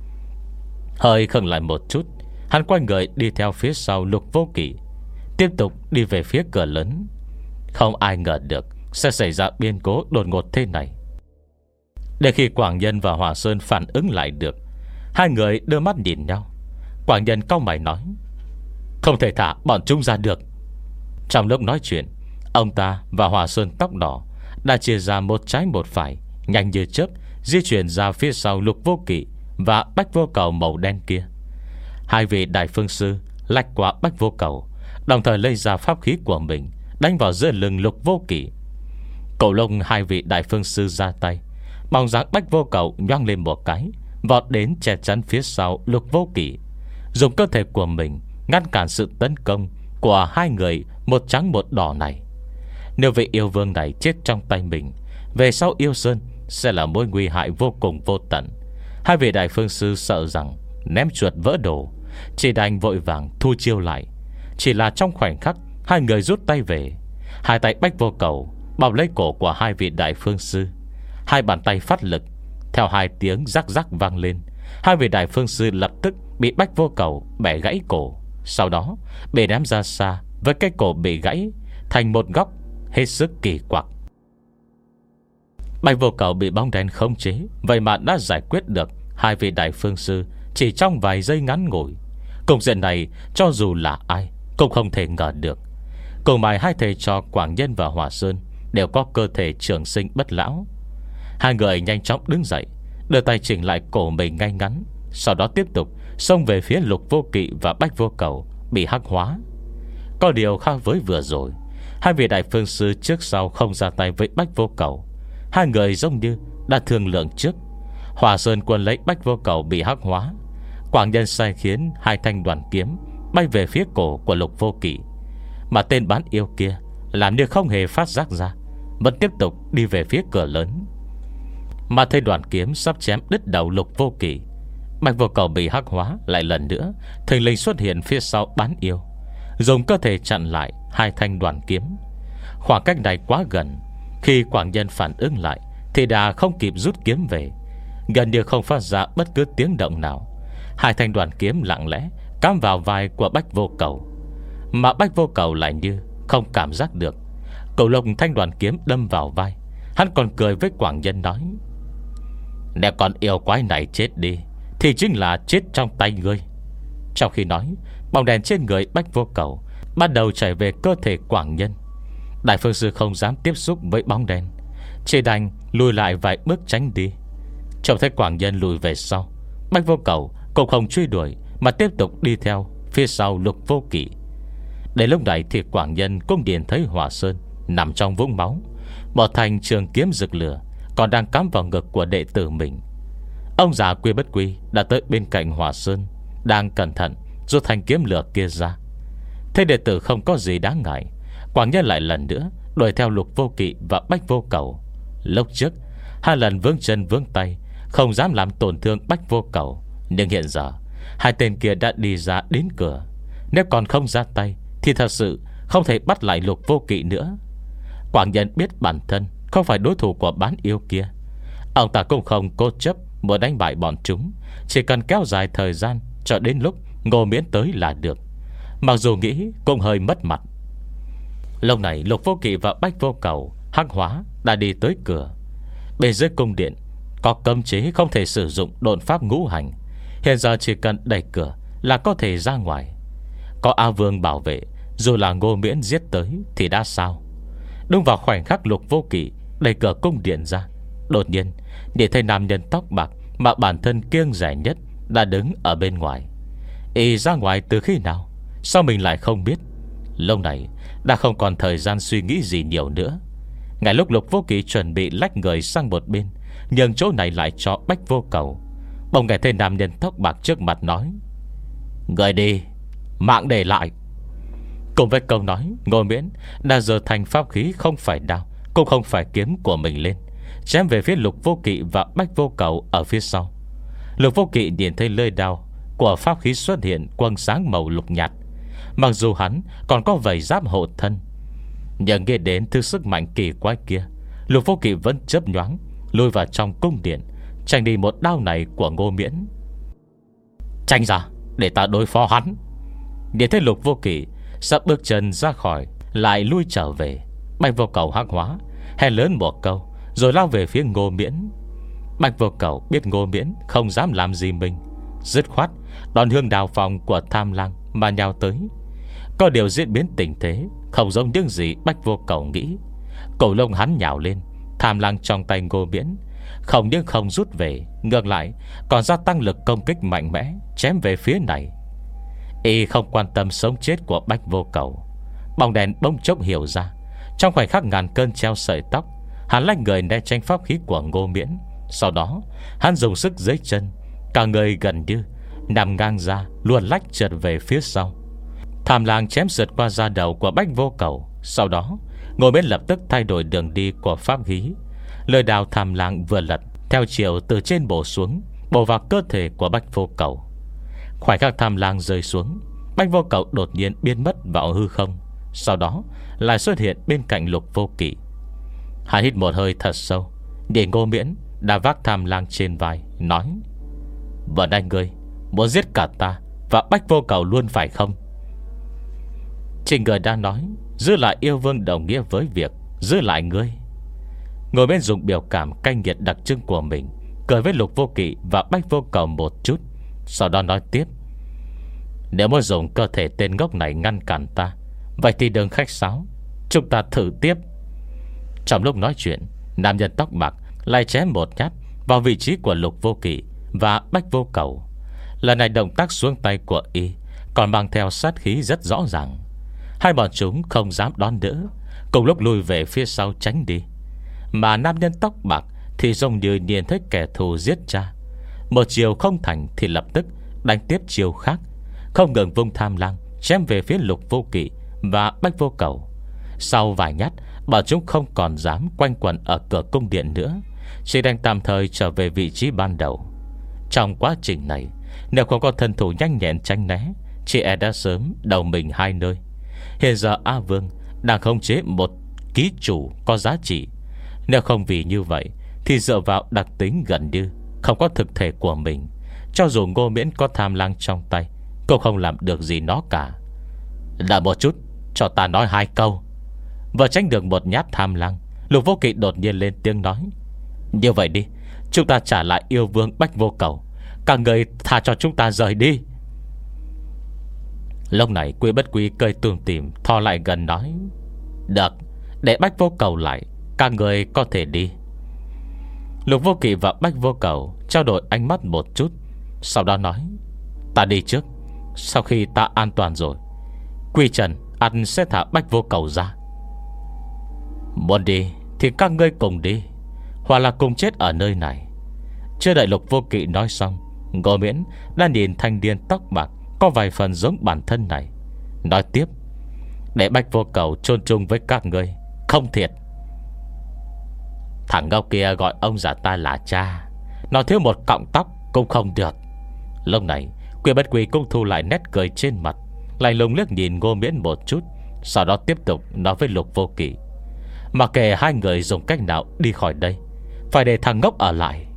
[SPEAKER 1] Hơi khựng lại một chút, hắn quay người đi theo phía sau Lục Vô Kỵ, tiếp tục đi về phía cửa lớn. Không ai ngờ được sẽ xảy ra biến cố đột ngột thế này. Để khi Quảng Nhân và Hòa Sơn phản ứng lại được, hai người đưa mắt nhìn nhau. Quảng Nhân cau mày nói: Không thể thả bọn chúng ra được. Trong lúc nói chuyện, ông ta và Hòa Sơn tóc đỏ đã chia ra một trái một phải, nhanh như chớp di chuyển ra phía sau Lục Vô Kỵ và Bách Vô Cầu màu đen kia. Hai vị đại phương sư lách qua Bách Vô Cầu, đồng thời lấy ra pháp khí của mình đánh vào giữa lưng Lục Vô Kỵ. Cổ lông hai vị đại phương sư ra tay, bóng dáng Bách Vô Cầu nhoang lên một cái, vọt đến che chắn phía sau Lục Vô Kỵ, dùng cơ thể của mình ngăn cản sự tấn công của hai người một trắng một đỏ này. Nếu vị yêu vương này chết trong tay mình, về sau yêu sơn sẽ là mối nguy hại vô cùng vô tận. Hai vị đại phương sư sợ rằng ném chuột vỡ đồ, chỉ đành vội vàng thu chiêu lại. Chỉ là trong khoảnh khắc hai người rút tay về, hai tay Bách Vô Cầu bọc lấy cổ của hai vị đại phương sư. Hai bàn tay phát lực, theo hai tiếng rắc rắc vang lên, hai vị đại phương sư lập tức bị Bách Vô Cầu bẻ gãy cổ. Sau đó bị ném ra xa với cái cổ bị gãy thành một góc hết sức kỳ quặc. Bách Vô Cầu bị bóng đen khống chế, vậy mà đã giải quyết được hai vị đại phương sư chỉ trong vài giây ngắn ngủi. Cục diện này cho dù là ai cũng không thể ngờ được. Cùng mài hai thầy trò Quảng Nhân và Hòa Sơn đều có cơ thể trường sinh bất lão. Hai người nhanh chóng đứng dậy, đưa tay chỉnh lại cổ mình ngay ngắn, sau đó tiếp tục xông về phía Lục Vô Kỵ và Bách Vô Cầu bị hắc hóa. Có điều khác với vừa rồi, hai vị đại phương sư trước sau không ra tay với Bách Vô Cầu. Hai người giống như đã thương lượng trước. Hòa Sơn quân lấy Bách Vô Cầu bị hắc hóa, Quảng Nhân sai khiến hai thanh đoàn kiếm bay về phía cổ của Lục Vô Kỵ. Mà tên bán yêu kia làm như không hề phát giác ra, vẫn tiếp tục đi về phía cửa lớn. Mà thấy đoàn kiếm sắp chém đứt đầu Lục Vô Kỵ, Bách Vô Cầu bị hắc hóa lại lần nữa thình lình xuất hiện phía sau bán yêu, dùng cơ thể chặn lại hai thanh đoàn kiếm. Khoảng cách này quá gần, khi Quảng Nhân phản ứng lại thì đã không kịp rút kiếm về. gần như không phát ra bất cứ tiếng động nào. Hai thanh đoàn kiếm lặng lẽ cắm vào vai của Bách Vô Cầu, mà Bách Vô Cầu lại như không cảm giác được. Cầu lộc thanh đoàn kiếm đâm vào vai, hắn còn cười với Quảng Nhân nói: "Nếu con yêu quái này chết đi thì chính là chết trong tay ngươi." Trong khi nói, bóng đèn trên người Bách Vô Cầu bắt đầu chảy về cơ thể Quảng Nhân. Đại Phương Sư không dám tiếp xúc với bóng đèn, chỉ đành lùi lại vài bước tránh đi. Trông thấy Quảng Nhân lùi về sau, Bách Vô Cầu cũng không truy đuổi, mà tiếp tục đi theo phía sau Lục Vô Kỵ. Đến lúc này thì Quảng Nhân cũng nhìn thấy Hỏa Sơn nằm trong vũng máu, một thành trường kiếm rực lửa còn đang cắm vào ngực của đệ tử mình. Ông già Quy Bất Quy đã tới bên cạnh Hỏa Sơn, đang cẩn thận rút thanh kiếm lửa kia ra. Thế đệ tử không có gì đáng ngại, Quảng Nhân lại lần nữa đuổi theo Lục Vô Kỵ và Bách Vô Cầu. Lúc trước hai lần vướng chân vướng tay, không dám làm tổn thương Bách Vô Cầu, nhưng hiện giờ hai tên kia đã đi ra đến cửa. Nếu còn không ra tay thì thật sự không thể bắt lại Lục Vô Kỵ nữa. Quảng Nhân biết bản thân không phải đối thủ của bán yêu kia. Ông ta cũng không cố chấp muốn đánh bại bọn chúng, chỉ cần kéo dài thời gian cho đến lúc Ngô Miễn tới là được. Mặc dù nghĩ cũng hơi mất mặt. Lúc này Lục Vô Kỵ và Bách Vô Cầu hắc hóa đã đi tới cửa. Bên dưới cung điện có cấm chế không thể sử dụng độn pháp ngũ hành. Hiện giờ chỉ cần đẩy cửa là có thể ra ngoài. Có A Vương bảo vệ, dù là Ngô Miễn giết tới thì đã sao. Đúng vào khoảnh khắc Lục Vô Kỵ đẩy cửa cung điện ra, đột nhiên nhìn thấy nam nhân tóc bạc mà bản thân kiêng rẻ nhất đã đứng ở bên ngoài. Y ra ngoài từ khi nào, sao mình lại không biết? Lúc này đã không còn thời gian suy nghĩ gì nhiều nữa. Ngay lúc Lục Vô Kỵ chuẩn bị lách người sang một bên, nhường chỗ này lại cho Bách Vô Cầu, bỗng nghe thấy nam nhân tóc bạc trước mặt nói: "Người đi, mạng để lại." Cùng với câu nói, Ngô Miễn đã giơ thành pháp khí không phải đao cũng không phải kiếm của mình lên, chém về phía Lục Vô Kỵ và Bách Vô Cầu ở phía sau. Lục Vô Kỵ nhìn thấy lưỡi đao của pháp khí xuất hiện quang sáng màu lục nhạt. Mặc dù hắn còn có vảy giáp hộ thân, nhưng nghe đến thứ sức mạnh kỳ quái kia, Lục Vô Kỵ vẫn chớp nhoáng lùi vào trong cung điện, tránh đi một đao này của Ngô Miễn. "Tránh ra để ta đối phó hắn." Nhìn thấy Lục Vô Kỵ sắp bước chân ra khỏi, lại lui trở về, Bách Vô Cầu hắc hóa hét lớn một câu rồi lao về phía Ngô Miễn. Bách Vô Cầu biết Ngô Miễn không dám làm gì mình, dứt khoát đòn hương đào phòng của Tham Lang mà nhào tới. Có điều diễn biến tình thế không giống những gì Bách Vô Cầu nghĩ. Cổ lông hắn nhào lên, Tham Lang trong tay Ngô Miễn không những không rút về, ngược lại còn gia tăng lực công kích mạnh mẽ, chém về phía này. Y không quan tâm sống chết của Bách Vô Cầu. Bóng đèn bỗng chốc hiểu ra, trong khoảnh khắc ngàn cơn treo sợi tóc, hắn lách người né tránh pháp khí của Ngô Miễn. Sau đó hắn dùng sức dưới chân, cả người gần như nằm ngang ra, luồn lách trượt về phía sau. Tham Lang chém sượt qua da đầu của Bách Vô Cầu. Sau đó Ngô Miễn lập tức thay đổi đường đi của pháp khí. Lưỡi đao Tham Lang vừa lật theo chiều từ trên bổ xuống, bổ vào cơ thể của Bách Vô Cầu. Khoảnh khắc Tham Lang rơi xuống, Bách Vô Cầu đột nhiên biến mất vào hư không, sau đó lại xuất hiện bên cạnh Lục Vô Kỵ. Hắn hít một hơi thật sâu, để Ngô Miễn đã vác Tham Lang trên vai, nói: "Vẫn anh ngươi muốn giết cả ta và Bách Vô Cầu luôn phải không?" Chỉ người đã nói giữ lại yêu vương đồng nghĩa với việc giữ lại ngươi. Ngồi bên dùng biểu cảm cay nghiệt đặc trưng của mình, cười với Lục Vô Kỵ và Bách Vô Cầu một chút, sau đó nói tiếp: "Nếu muốn dùng cơ thể tên ngốc này ngăn cản ta, vậy thì đừng khách sáo, chúng ta thử tiếp." Trong lúc nói chuyện, nam nhân tóc bạc lại chém một nhát vào vị trí của Lục Vô Kỵ và Bách Vô Cầu. Lần này động tác xuống tay của y còn mang theo sát khí rất rõ ràng. Hai bọn chúng không dám đón đỡ, cùng lúc lùi về phía sau tránh đi. Mà nam nhân tóc bạc thì giống như nhìn thấy kẻ thù giết cha, một chiều không thành thì lập tức đánh tiếp chiều khác, không ngừng vung Tham Lang chém về phía Lục Vô Kỵ và Bách Vô Cầu. Sau vài nhát, bọn chúng không còn dám quanh quẩn ở cửa cung điện nữa, chỉ đành tạm thời trở về vị trí ban đầu. Trong quá trình này, nếu không có thân thủ nhanh nhẹn tránh né, chị e đã sớm đầu mình hai nơi. Hiện giờ A Vương đang khống chế một ký chủ có giá trị. Nếu không vì như vậy thì dựa vào đặc tính gần như không có thực thể của mình, cho dù Ngô Miễn có tham lang trong tay cũng không làm được gì nó cả. Đợi một chút, cho ta nói hai câu. Vừa tránh được một nhát tham lang, Lục Vô Kỵ đột nhiên lên tiếng nói: Như vậy đi, chúng ta trả lại yêu vương Bách Vô Cầu, cả người tha cho chúng ta rời đi. Lúc này Quy Bất Quy cười tủm tỉm thò lại gần nói: Được, để Bách Vô Cầu lại, cả người có thể đi. Lục Vô Kỵ và Bách Vô Cầu trao đổi ánh mắt một chút, sau đó nói: Ta đi trước. Sau khi ta an toàn rồi, Quy Trần ăn sẽ thả Bách Vô Cầu ra. Muốn đi thì các ngươi cùng đi, hoặc là cùng chết ở nơi này. Chưa đợi Lục Vô Kỵ nói xong, Ngô Miễn đã nhìn thanh niên tóc bạc có vài phần giống bản thân này, nói tiếp: Để Bách Vô Cầu chôn chung với các ngươi, không thiệt. Thằng ngốc kia gọi ông già ta là cha, nó thiếu một cọng tóc cũng không được. Lúc này Quy Bất Quy cũng thu lại nét cười trên mặt, lại lùng liếc nhìn Ngô Miễn một chút, sau đó tiếp tục nói với Lục Vô Kỵ: Mà kể hai người dùng cách nào đi khỏi đây, phải để thằng ngốc ở lại.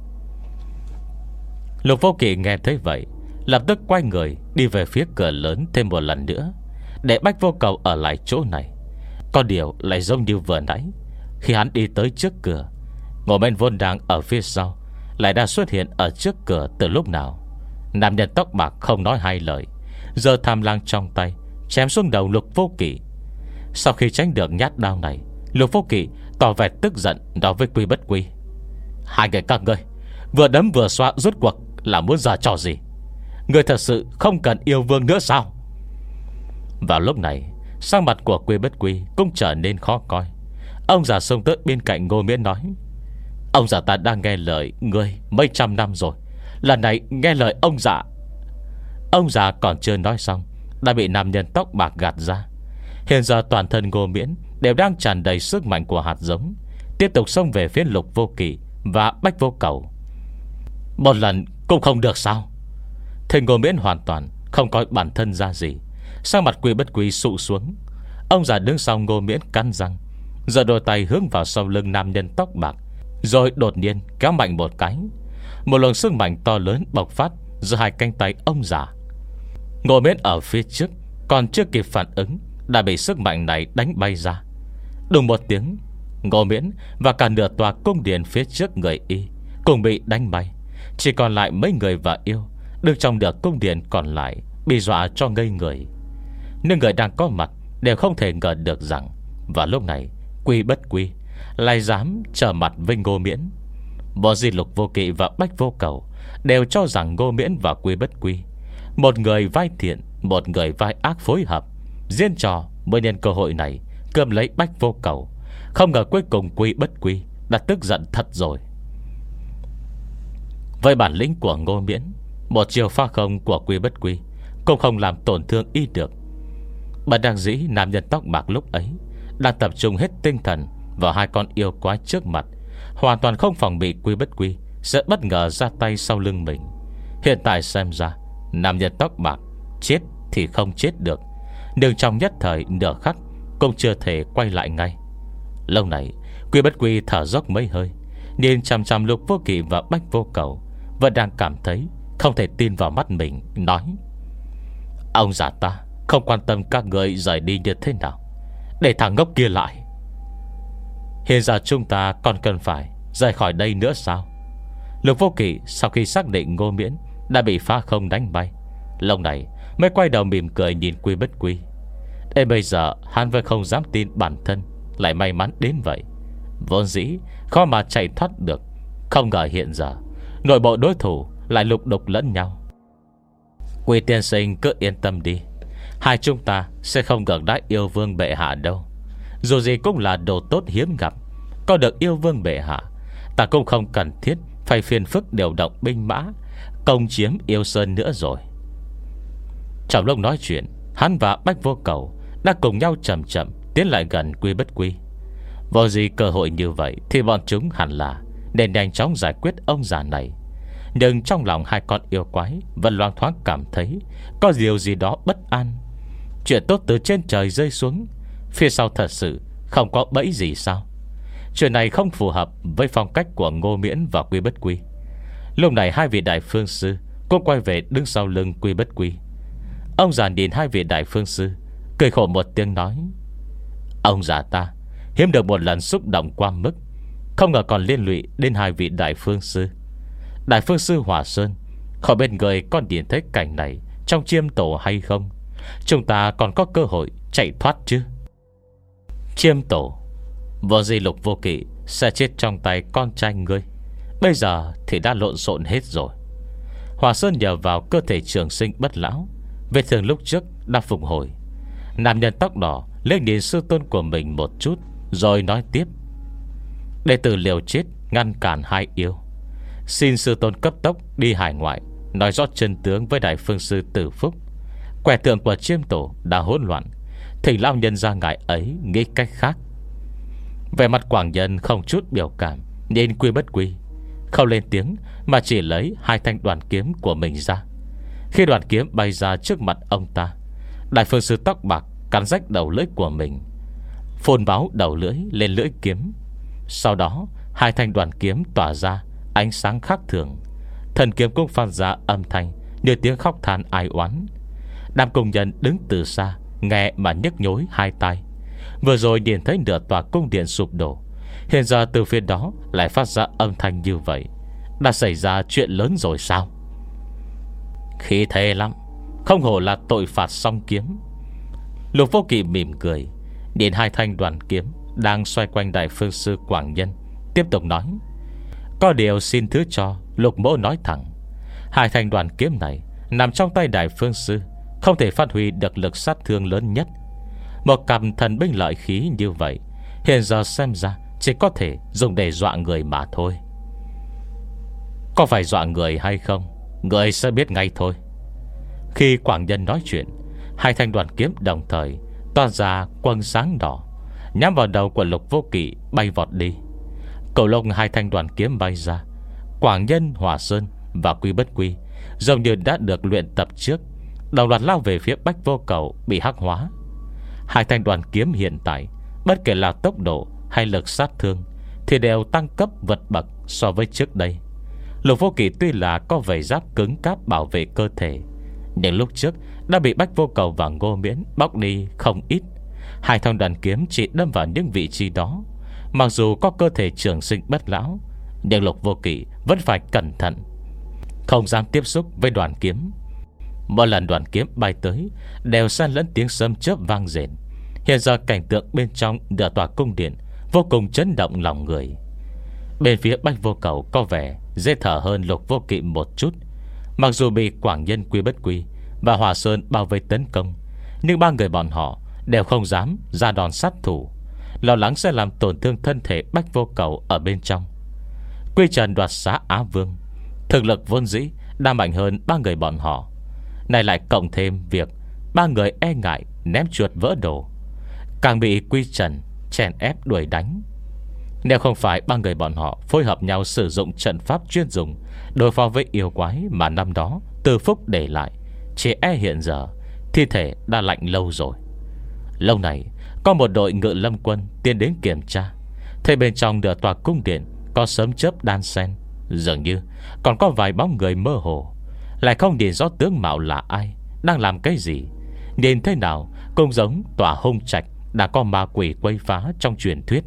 [SPEAKER 1] Lục Vô Kỵ nghe thấy vậy, lập tức quay người đi về phía cửa lớn thêm một lần nữa, để Bách Vô Cầu ở lại chỗ này. Có điều lại giống như vừa nãy, khi hắn đi tới trước cửa, Ngô Miễn vốn đang ở phía sau, lại đã xuất hiện ở trước cửa từ lúc nào. Nam nhân tóc bạc không nói hai lời, giơ tham lang trong tay chém xuống đầu Lục Vô Kỵ. Sau khi tránh được nhát đao này, Lục Vô Kỵ tỏ vẻ tức giận nói với Quy Bất Quy: Hai người các ngươi vừa đấm vừa xoa, rốt cuộc là muốn ra trò gì? Người thật sự không cần yêu vương nữa sao? Vào lúc này, sắc mặt của Quy Bất Quy cũng trở nên khó coi. Ông già xông tới bên cạnh Ngô Miễn nói: Ông già ta đang nghe lời ngươi mấy trăm năm rồi, lần này nghe lời ông già. Ông già còn chưa nói xong đã bị nam nhân tóc bạc gạt ra. Hiện giờ toàn thân Ngô Miễn đều đang tràn đầy sức mạnh của hạt giống, tiếp tục xông về phía Lục Vô Kỵ và Bách Vô Cầu. Một lần cũng không được sao? Thì Ngô Miễn hoàn toàn không coi bản thân ra gì, sang mặt Quy Bất Quy sụ xuống. Ông già đứng sau Ngô Miễn cắn răng, giơ đôi tay hướng vào sau lưng nam nhân tóc bạc, rồi đột nhiên kéo mạnh một cái. Một luồng sức mạnh to lớn bộc phát giữa hai cánh tay ông già. Ngô Miễn ở phía trước còn chưa kịp phản ứng đã bị sức mạnh này đánh bay ra. Đùng một tiếng, Ngô Miễn và cả nửa tòa cung điện phía trước người y cùng bị đánh bay. Chỉ còn lại mấy người và yêu được trong nửa cung điện còn lại bị dọa cho ngây người. Nhưng người đang có mặt đều không thể ngờ được rằng vào lúc này Quy Bất Quy lại dám trở mặt với Ngô Miễn. Bọn di Lục Vô Kỵ và Bách Vô Cầu đều cho rằng Ngô Miễn và Quy Bất Quy, một người vai thiện, một người vai ác phối hợp, diễn trò mới nhân cơ hội này cướp lấy Bách Vô Cầu. Không ngờ cuối cùng Quy Bất Quy đã tức giận thật rồi. Với bản lĩnh của Ngô Miễn, một chiều pha không của Quy Bất Quy cũng không làm tổn thương y được. Bất đắc dĩ, nam nhân tóc bạc lúc ấy đang tập trung hết tinh thần vào hai con yêu quái trước mặt, hoàn toàn không phòng bị Quy Bất Quy sẽ bất ngờ ra tay sau lưng mình. Hiện tại xem ra nam nhân tóc bạc chết thì không chết được, nhưng trong nhất thời nửa khắc cũng chưa thể quay lại ngay. Lâu này Quy Bất Quy thở dốc mấy hơi, nhìn chằm chằm Lục Vô Kỵ và Bách Vô Cầu, vẫn đang cảm thấy không thể tin vào mắt mình, nói: Ông già ta không quan tâm các người rời đi như thế nào, để thằng ngốc kia lại. Hiện giờ chúng ta còn cần phải rời khỏi đây nữa sao? Lục Vô Kỵ sau khi xác định Ngô Miễn đã bị phá không đánh bay, lúc này mới quay đầu mỉm cười nhìn Quy Bất Quy. Đến bây giờ hắn vẫn không dám tin bản thân lại may mắn đến vậy. Vốn dĩ khó mà chạy thoát được, không ngờ hiện giờ nội bộ đối thủ lại lục đục lẫn nhau. Quy tiên sinh cứ yên tâm đi, hai chúng ta sẽ không ngược đãi yêu vương bệ hạ đâu. Dù gì cũng là đồ tốt hiếm gặp, có được yêu vương bệ hạ, ta cũng không cần thiết phải phiền phức điều động binh mã công chiếm yêu sơn nữa rồi. Trong lúc nói chuyện, hắn và Bách Vô Cầu đã cùng nhau chậm chậm tiến lại gần Quy Bất Quy. Vô gì cơ hội như vậy thì bọn chúng hẳn là nên nhanh chóng giải quyết ông già này. Nhưng trong lòng hai con yêu quái vẫn loang thoáng cảm thấy có điều gì đó bất an. Chuyện tốt từ trên trời rơi xuống, phía sau thật sự không có bẫy gì sao? Chuyện này không phù hợp với phong cách của Ngô Miễn và Quy Bất Quy. Lúc này hai vị đại phương sư cũng quay về đứng sau lưng Quy Bất Quy. Ông già nhìn hai vị đại phương sư, cười khổ một tiếng nói: Ông già ta hiếm được một lần xúc động qua mức, không ngờ còn liên lụy đến hai vị đại phương sư. Đại phương sư Hỏa Sơn, khỏi bên người con nhìn thấy cảnh này trong chiêm tổ hay không? Chúng ta còn có cơ hội chạy thoát chứ? Chiêm tổ vô gì Lục Vô Kỵ sẽ chết trong tay con trai ngươi, bây giờ thì đã lộn xộn hết rồi. Hỏa Sơn nhờ vào cơ thể trường sinh bất lão, vết thương lúc trước đã phục hồi. Nam nhân tóc đỏ lên nhìn sư tôn của mình một chút, rồi nói tiếp: Đệ tử liều chết ngăn cản hai yêu, xin sư tôn cấp tốc đi hải ngoại, nói rõ chân tướng với đại phương sư Tử Phúc. Quẻ tượng của chiêm tổ đã hỗn loạn, thỉnh lão nhân ra ngại ấy nghĩ cách khác. Về mặt Quảng Nhân không chút biểu cảm, nên Quy Bất Quy không lên tiếng, mà chỉ lấy hai thanh đoàn kiếm của mình ra. Khi đoàn kiếm bay ra trước mặt ông ta, đại phương sư tóc bạc cắn rách đầu lưỡi của mình, phun máu đầu lưỡi lên lưỡi kiếm. Sau đó hai thanh đoàn kiếm tỏa ra ánh sáng khác thường, thần kiếm cũng phát ra âm thanh như tiếng khóc than ai oán. Đám công nhân đứng từ xa nghe mà nhức nhối hai tai. Vừa rồi nhìn thấy nửa tòa cung điện sụp đổ, hiện giờ từ phía đó lại phát ra âm thanh như vậy. Đã xảy ra chuyện lớn rồi sao? Khí thế lắm, không hổ là tội phạt song kiếm. Lục Vô Kỵ mỉm cười, nhìn hai thanh đoàn kiếm đang xoay quanh đại phương sư Quảng Nhân, tiếp tục nói: Có điều xin thứ cho Lục mỗ nói thẳng, hai thanh đoàn kiếm này nằm trong tay đại phương sư, không thể phát huy được lực sát thương lớn nhất. Một cầm thần binh lợi khí như vậy, hiện giờ xem ra chỉ có thể dùng để dọa người mà thôi. Có phải dọa người hay không, người sẽ biết ngay thôi. Khi Quảng Nhân nói chuyện, hai thanh đoàn kiếm đồng thời toát ra quang sáng đỏ, nhắm vào đầu của Lục Vô Kỵ bay vọt đi. Cầu lúc hai thanh đoàn kiếm bay ra, Quảng Nhân, Hỏa Sơn và Quy Bất Quy giống như đã được luyện tập trước, đồng loạt lao về phía Bách Vô Cầu bị hắc hóa. Hai thanh đoàn kiếm hiện tại, bất kể là tốc độ hay lực sát thương, thì đều tăng cấp vượt bậc so với trước đây. Lục Vô Kỵ tuy là có vảy giáp cứng cáp bảo vệ cơ thể, nhưng lúc trước đã bị Bách Vô Cầu và Ngô Miễn bóc đi không ít. Hai thanh đoàn kiếm chỉ đâm vào những vị trí đó. Mặc dù có cơ thể trường sinh bất lão, nhưng Lục Vô Kỵ vẫn phải cẩn thận, không dám tiếp xúc với đoàn kiếm. Mỗi lần đoàn kiếm bay tới đều xen lẫn tiếng sấm chớp vang rền. Hiện giờ cảnh tượng bên trong nửa tòa cung điện vô cùng chấn động lòng người. Bên phía Bách Vô Cầu có vẻ dễ thở hơn Lục Vô Kỵ một chút. Mặc dù bị Quảng Nhân, Quy Bất Quy và Hỏa Sơn bao vây tấn công, nhưng ba người bọn họ đều không dám ra đòn sát thủ, lo lắng sẽ làm tổn thương thân thể Bách Vô Cầu ở bên trong. Quy Trần đoạt xá Á Vương, thực lực vốn dĩ đã mạnh hơn ba người bọn họ, này lại cộng thêm việc ba người e ngại ném chuột vỡ đồ, càng bị Quy Trần chèn ép đuổi đánh. Nếu không phải ba người bọn họ phối hợp nhau sử dụng trận pháp chuyên dùng đối phó với yêu quái mà năm đó Từ Phúc để lại, chỉ e hiện giờ thi thể đã lạnh lâu rồi. Lâu này có một đội ngự lâm quân tiến đến kiểm tra, thấy bên trong nửa tòa cung điện có sấm chớp đan xen, dường như còn có vài bóng người mơ hồ, lại không nhìn rõ tướng mạo là ai, đang làm cái gì. Nhìn thế nào cũng giống tòa hung trạch đã có ma quỷ quấy phá trong truyền thuyết.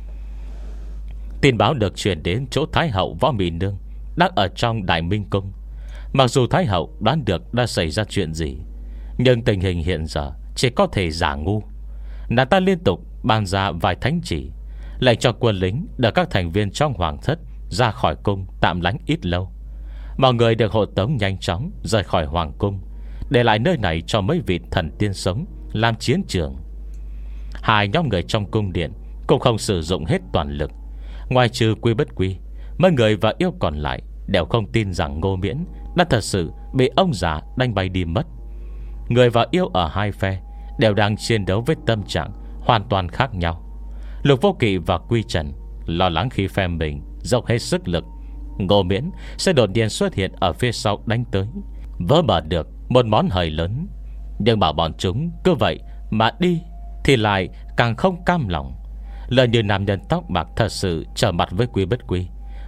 [SPEAKER 1] Tin báo được truyền đến chỗ Thái hậu Võ Mị Nương đang ở trong Đại Minh Cung. Mặc dù Thái hậu đoán được đã xảy ra chuyện gì, nhưng tình hình hiện giờ chỉ có thể giả ngu. Nàng ta liên tục ban ra vài thánh chỉ, lệnh cho quân lính đưa các thành viên trong hoàng thất ra khỏi cung tạm lánh ít lâu. Mọi người được hộ tống nhanh chóng rời khỏi hoàng cung, để lại nơi này cho mấy vị thần tiên sống làm chiến trường. Hai nhóm người trong cung điện cũng không sử dụng hết toàn lực. Ngoài trừ Quy Bất Quy, mấy người và yêu còn lại đều không tin rằng Ngô Miễn đã thật sự bị ông già đánh bay đi mất. Người và yêu ở hai phe đều đang chiến đấu với tâm trạng hoàn toàn khác nhau. Lục Vô Kỵ và Quy Trần lo lắng khi phe mình dốc hết sức lực, Ngô Miễn sẽ đột nhiên xuất hiện ở phía sau đánh tới, vỡ bờ được một món hời lớn. Nhưng bảo bọn chúng cứ vậy mà đi thì lại càng không cam lòng. Lỡ như nam nhân tóc bạc thật sự trở mặt với Quy Bất Quy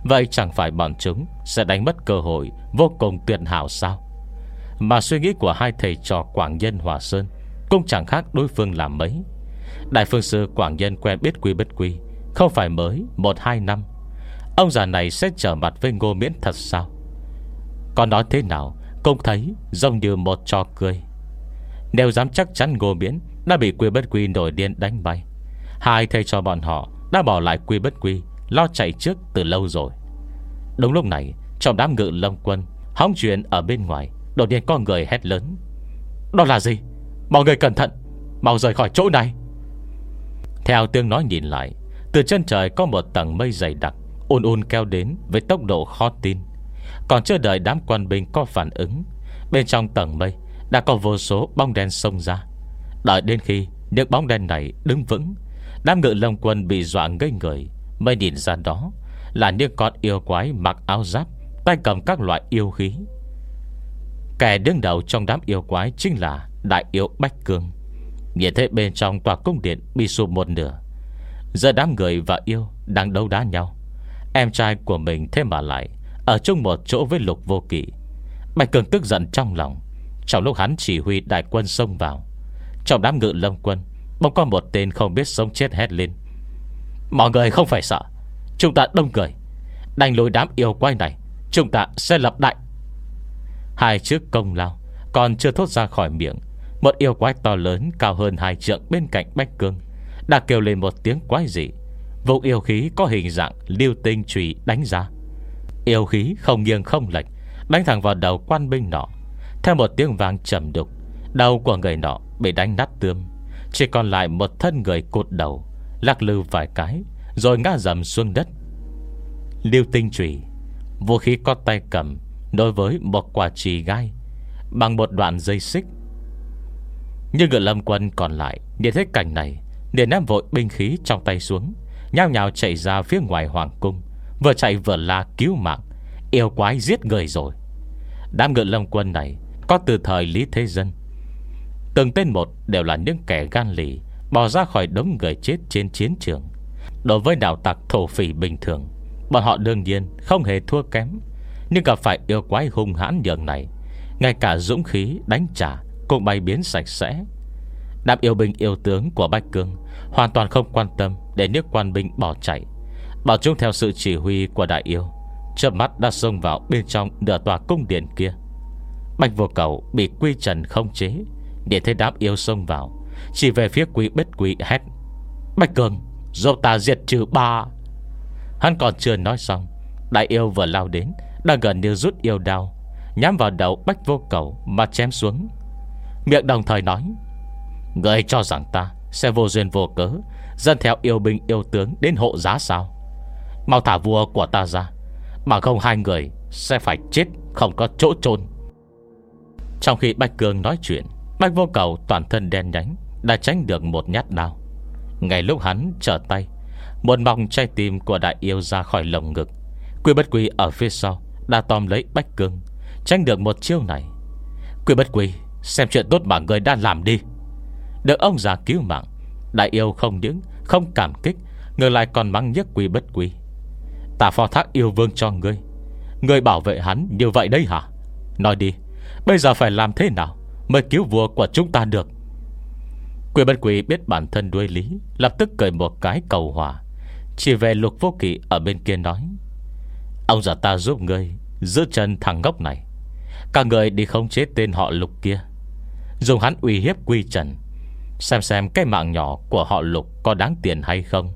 [SPEAKER 1] Vậy chẳng phải bọn chúng sẽ đánh mất cơ hội vô cùng tuyệt hảo sao? Mà suy nghĩ của hai thầy trò Quảng Nhân Hòa Sơn cũng chẳng khác đối phương làm mấy. Đại phương sư Quảng Nhân quen biết Quy Bất Quy không phải mới một hai năm. Ông già này sẽ trở mặt với Ngô Miễn thật sao? Còn nói thế nào cũng thấy giống như một trò cười. Nếu dám chắc chắn Ngô Miễn đã bị Quy Bất Quy nổi điên đánh bay, hai thầy trò bọn họ đã bỏ lại Quy Bất Quy lo chạy trước từ lâu rồi. Đúng lúc này, trong đám Ngự Lâm quân hóng chuyện ở bên ngoài, đột nhiên có người hét lớn: đó là gì? Mọi người cẩn thận, mau rời khỏi chỗ này. Theo tiếng nói nhìn lại, từ chân trời có một tầng mây dày đặc ùn ùn kéo đến với tốc độ khó tin. Còn chưa đợi đám quân binh có phản ứng, bên trong tầng mây đã có vô số bóng đen xông ra. Đợi đến khi những bóng đen này đứng vững, đám Ngự Lâm quân bị dọa ngây người, mới nhìn ra đó là những con yêu quái mặc áo giáp, tay cầm các loại yêu khí. Kẻ đứng đầu trong đám yêu quái chính là đại yêu Bách Cương. Nhìn thấy bên trong tòa cung điện bị sụp một nửa, giờ đám người và yêu đang đấu đá nhau. Em trai của mình thế mà lại ở chung một chỗ với Lục Vô Kỵ. Bạch Cường tức giận trong lòng. Trong lúc hắn chỉ huy đại quân xông vào, trong đám Ngự Lâm quân bỗng có một tên không biết sống chết hét lên: mọi người không phải sợ, chúng ta đông người, đánh lùi đám yêu quái này, chúng ta sẽ lập đại. Hai chữ công lao còn chưa thốt ra khỏi miệng, một yêu quái to lớn cao hơn hai trượng bên cạnh Bách Cương đã kêu lên một tiếng quái dị. Vùng yêu khí có hình dạng lưu tinh chùy đánh ra. Yêu khí không nghiêng không lệch đánh thẳng vào đầu quan binh nọ. Theo một tiếng vang trầm đục, đầu của người nọ bị đánh nát tươm, chỉ còn lại một thân người cụt đầu, lắc lư vài cái rồi ngã dầm xuống đất. Lưu tinh chùy, vũ khí có tay cầm đối với một quả chì gai bằng một đoạn dây xích. Nhưng Ngự Lâm quân còn lại nhìn thấy cảnh này, liền ném vội binh khí trong tay xuống, nhao nhao chạy ra phía ngoài hoàng cung, vừa chạy vừa la cứu mạng: yêu quái giết người rồi. Đám Ngự Lâm quân này có từ thời Lý Thế Dân, từng tên một đều là những kẻ gan lì, bỏ ra khỏi đống người chết trên chiến trường. Đối với đạo tặc thổ phỉ bình thường, bọn họ đương nhiên không hề thua kém. Nhưng gặp phải yêu quái hung hãn nhường này, ngay cả dũng khí đánh trả cũng bay biến sạch sẽ. Đám yêu binh yêu tướng của Bách Cương hoàn toàn không quan tâm để nước quan binh bỏ chạy. Bọn chúng theo sự chỉ huy của đại yêu, chớp mắt đã xông vào bên trong nửa tòa cung điện kia. Bạch Vô Cầu bị Quy Trần khống chế, để thấy đám yêu xông vào, chỉ về phía Quy Bất Quy hét: Bách Cương, giúp ta diệt trừ ba. Hắn còn chưa nói xong, đại yêu vừa lao đến, đang gần như rút yêu đao nhắm vào đầu Bách Vô Cầu mà chém xuống. Miệng đồng thời nói: người cho rằng ta sẽ vô duyên vô cớ dẫn theo yêu binh yêu tướng đến hộ giá sao? Mau thả vua của ta ra, bằng không hai người sẽ phải chết không có chỗ chôn. Trong khi Bạch Cương nói chuyện, Bạch Vô Cầu toàn thân đen nhánh đã tránh được một nhát đao. Ngay lúc hắn trở tay một mong trái tim của đại yêu ra khỏi lồng ngực, Quy Bất Quy ở phía sau đã tóm lấy Bách Cương, tránh được một chiêu này. Quy Bất Quy, xem chuyện tốt mà người đã làm đi. Được ông già cứu mạng, đại yêu không những không cảm kích, ngược lại còn mắng nhiếc Quy Bất Quy: ta phó thác yêu vương cho ngươi, ngươi bảo vệ hắn như vậy đấy hả? Nói đi, bây giờ phải làm thế nào mới cứu vua của chúng ta được? Quy Bất Quy biết bản thân đuối lý, lập tức cười một cái cầu hòa, chỉ về Lục Vô Kỵ ở bên kia nói: ông già ta giúp ngươi giữ chân thằng ngốc này, cả người đi khống chế tên họ Lục kia, dùng hắn uy hiếp Quy Trần, xem xem cái mạng nhỏ của họ Lục có đáng tiền hay không.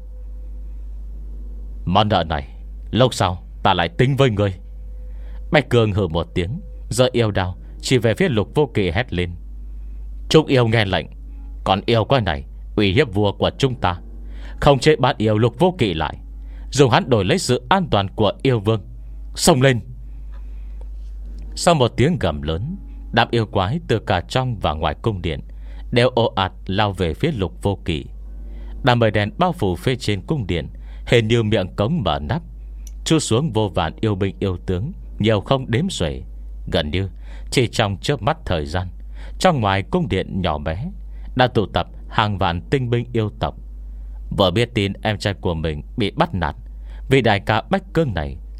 [SPEAKER 1] Món nợ này lúc sau ta lại tính với ngươi. Bạch Cường hừ một tiếng, giơ yêu đao chỉ về phía Lục Vô Kỵ hét lên: chúng yêu nghe lệnh, còn yêu quái này uy hiếp vua của chúng ta, không chế bắt yêu Lục Vô Kỵ lại, dùng hắn đổi lấy sự an toàn của yêu vương. Xông lên! Sau một tiếng gầm lớn, đám yêu quái từ cả trong và ngoài cung điện đều ồ ạt lao về phía Lục Vô Kỵ. Đám mây đen bao phủ phía trên cung điện hình như miệng cống mở nắp, chui xuống vô vàn yêu binh yêu tướng, nhiều không đếm xuể. Gần như chỉ trong chớp mắt thời gian, trong ngoài cung điện nhỏ bé đã tụ tập hàng vạn tinh binh yêu tộc. Vừa biết tin em trai của mình bị bắt nạt, vị đại ca Bách Cương này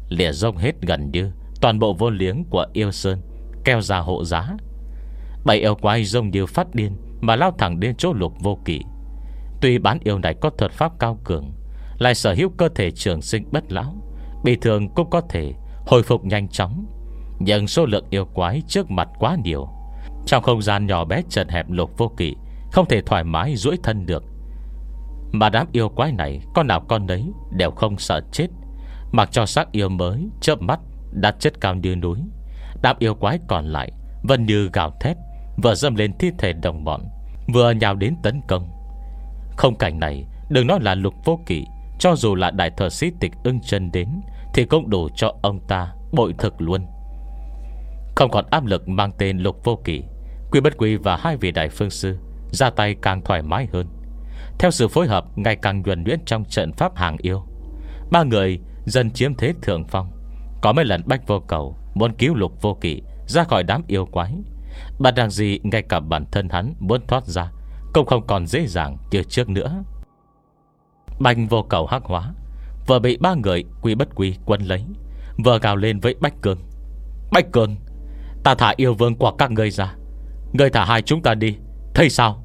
[SPEAKER 1] lìa rông hết gần như toàn bộ vô liếng của yêu sơn keo ra hộ giá. Bảy yêu quái giống như phát điên mà lao thẳng đến chỗ Lục Vô Kỵ. Tuy bán yêu này có thuật pháp cao cường, lại sở hữu cơ thể trường sinh bất lão, bị thương cũng có thể hồi phục nhanh chóng, nhưng số lượng yêu quái trước mặt quá nhiều. Trong không gian nhỏ bé chật hẹp, Lục Vô Kỵ không thể thoải mái duỗi thân được. Mà đám yêu quái này con nào con nấy đều không sợ chết, mặc cho xác yêu mới chớp mắt đặt chất cao như núi. Đám yêu quái còn lại vẫn như gào thét, vừa dâm lên thi thể đồng bọn, vừa nhào đến tấn công. Không cảnh này đừng nói là Lục Vô Kỵ, cho dù là đại thợ sĩ Tịch Ưng Chân đến thì cũng đủ cho ông ta bội thực luôn. Không còn áp lực mang tên Lục Vô Kỵ, Quy Bất Quy và hai vị đại phương sư ra tay càng thoải mái hơn. Theo sự phối hợp ngày càng nhuần nhuyễn trong trận pháp hàng yêu, ba người dần chiếm thế thượng phong. Có mấy lần Bách Vô Cầu muốn cứu Lục Vô Kỵ ra khỏi đám yêu quái, bà đang gì ngay cả bản thân hắn muốn thoát ra cũng không còn dễ dàng như trước nữa. Bách Vô Cầu hắc hóa, vừa bị ba người Quy Bất Quy quân lấy, vừa gào lên với Bách Cương: Bách Cương, ta thả yêu vương của các ngươi ra, ngươi thả hai chúng ta đi, thấy sao?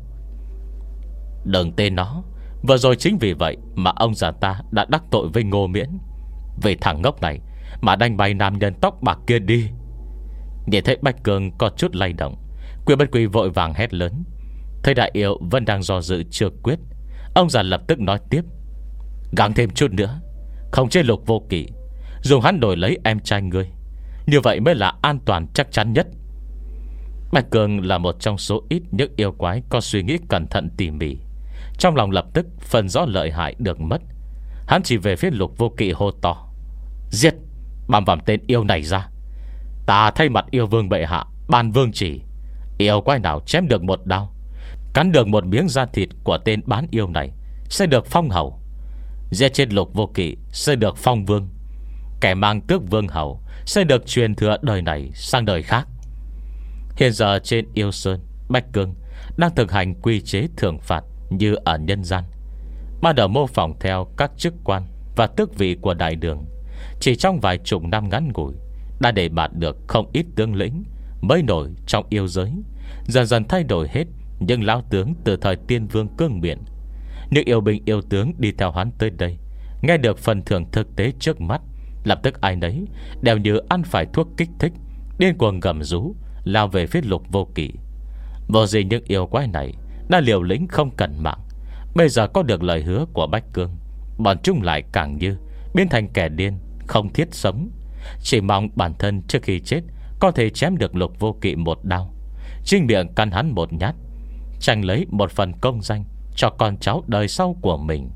[SPEAKER 1] Đừng tên nó, vừa rồi chính vì vậy mà ông già ta đã đắc tội với Ngô Miễn. Vì thằng ngốc này mà đánh bay nam nhân tóc bạc kia đi. Nhìn thấy Bách Cương có chút lay động, Quy Bất Quy vội vàng hét lớn. Thấy đại yêu vẫn đang do dự chưa quyết, ông già lập tức nói tiếp: gắng thêm chút nữa, không chế Lục Vô Kỵ, dùng hắn đổi lấy em trai ngươi, như vậy mới là an toàn chắc chắn nhất. Bạch Cường là một trong số ít những yêu quái có suy nghĩ cẩn thận tỉ mỉ. Trong lòng lập tức phần rõ lợi hại được mất. Hắn chỉ về phía Lục Vô Kỵ hô to: giết, băm vằm tên yêu này ra. Ta thay mặt yêu vương bệ hạ ban vương chỉ, yêu quái nào chém được một đao, cắn được một miếng da thịt của tên bán yêu này sẽ được phong hầu. Giết chết Lục Vô Kỵ sẽ được phong vương. Kẻ mang tước vương hầu sẽ được truyền thừa đời này sang đời khác. Hiện giờ trên yêu sơn, Bách Cương đang thực hành quy chế thưởng phạt như ở nhân gian. Ban đầu mô phỏng theo các chức quan và tước vị của đại đường, chỉ trong vài chục năm ngắn ngủi đã để bạt được không ít tướng lĩnh mới nổi trong yêu giới, dần dần thay đổi hết những lão tướng từ thời tiên vương cương miện. Những yêu binh yêu tướng đi theo hắn tới đây, nghe được phần thưởng thực tế trước mắt, lập tức ai nấy đều như ăn phải thuốc kích thích, điên cuồng gầm rú lao về phía Lục Vô Kỵ. Vô gì những yêu quái này đã liều lĩnh không cần mạng, bây giờ có được lời hứa của Bách Cương, bọn chúng lại càng như biến thành kẻ điên không thiết sống, chỉ mong bản thân trước khi chết có thể chém được Lục Vô Kỵ một đao, chính miệng căn hắn một nhát, tranh lấy một phần công danh cho con cháu đời sau của mình.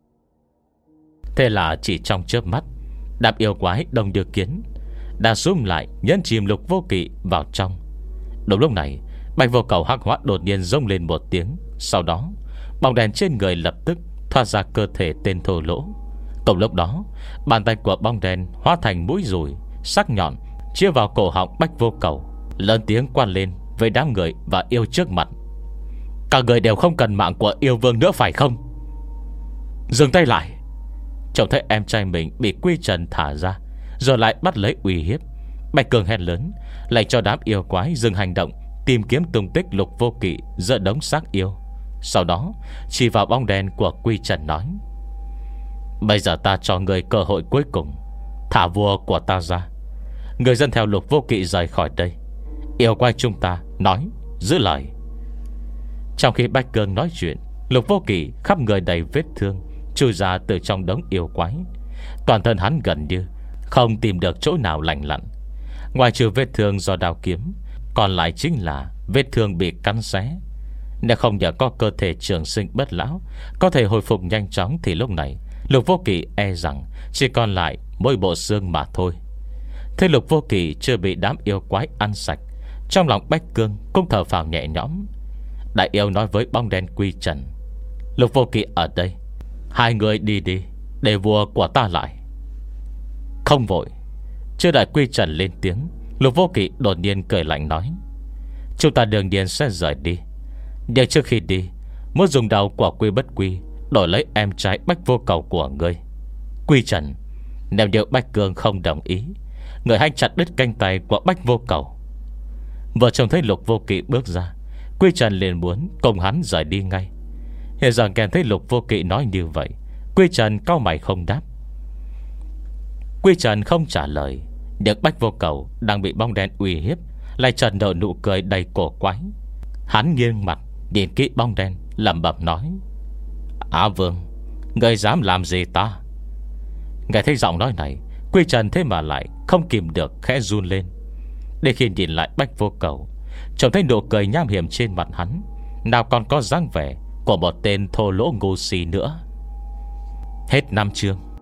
[SPEAKER 1] Thế là chỉ trong chớp mắt, đám yêu quái đông như kiến đã xúm lại nhấn chìm Lục Vô Kỵ vào trong. Đúng lúc này, Bạch Vô Cầu hắc hóa đột nhiên rông lên một tiếng. Sau đó bóng đèn trên người lập tức thoát ra cơ thể tên thô lỗ. Cùng lúc đó, bàn tay của bóng đèn hóa thành mũi dùi sắc nhọn chia vào cổ họng Bạch Vô Cầu, lớn tiếng quan lên với đám người và yêu trước mặt: các người đều không cần mạng của yêu vương nữa phải không? Dừng tay lại. Trông thấy em trai mình bị Quy Trần thả ra rồi lại bắt lấy uy hiếp, Bạch Cường hét lớn, lại cho đám yêu quái dừng hành động, tìm kiếm tung tích Lục Vô Kỵ giữa đống xác yêu. Sau đó chỉ vào bóng đèn của Quy Trần nói: bây giờ ta cho người cơ hội cuối cùng, thả vua của ta ra. Người dân theo Lục Vô Kỵ rời khỏi đây. Yêu quái chúng ta nói giữ lời. Trong khi Bạch Cường nói chuyện, Lục Vô Kỵ khắp người đầy vết thương chui ra từ trong đống yêu quái. Toàn thân hắn gần như không tìm được chỗ nào lành lặn, ngoài trừ vết thương do đao kiếm, còn lại chính là vết thương bị cắn xé. Nếu không nhờ có cơ thể trường sinh bất lão có thể hồi phục nhanh chóng, thì lúc này Lục Vô Kỵ e rằng chỉ còn lại mỗi bộ xương mà thôi. Thế Lục Vô Kỵ chưa bị đám yêu quái ăn sạch, trong lòng Bách Cương cũng thở phào nhẹ nhõm. Đại yêu nói với bóng đen Quy Trần: Lục Vô Kỵ ở đây, hai người đi đi, để vua của ta lại. Không vội. Chưa đợi Quy Trần lên tiếng, Lục Vô Kỵ đột nhiên cười lạnh nói: chúng ta đương nhiên sẽ rời đi, nhưng trước khi đi muốn dùng đầu của Quy Bất Quy đổi lấy em trai Bách Vô Cầu của ngươi. Quy Trần, Nếu như Bách Cương không đồng ý, người hãy chặt đứt cánh tay của Bách Vô Cầu. Vừa trông thấy Lục Vô Kỵ bước ra, Quy Trần liền muốn cùng hắn rời đi ngay. Hiện giờ nghe thấy Lục Vô Kỵ nói như vậy, Quy Trần cau mày không đáp. Quy Trần không trả lời, nhưng Bách Vô Cầu đang bị bóng đen uy hiếp lại trần nở nụ cười đầy cổ quái. Hắn nghiêng mặt nhìn kỹ bóng đen, lẩm bẩm nói: Á Vương, người dám làm gì ta? Nghe thấy giọng nói này, Quy Trần thế mà lại không kìm được khẽ run lên. Để khi nhìn lại Bách Vô Cầu, trông thấy nụ cười nham hiểm trên mặt hắn, nào còn có dáng vẻ của một tên thô lỗ ngu si nữa. Hết năm chương.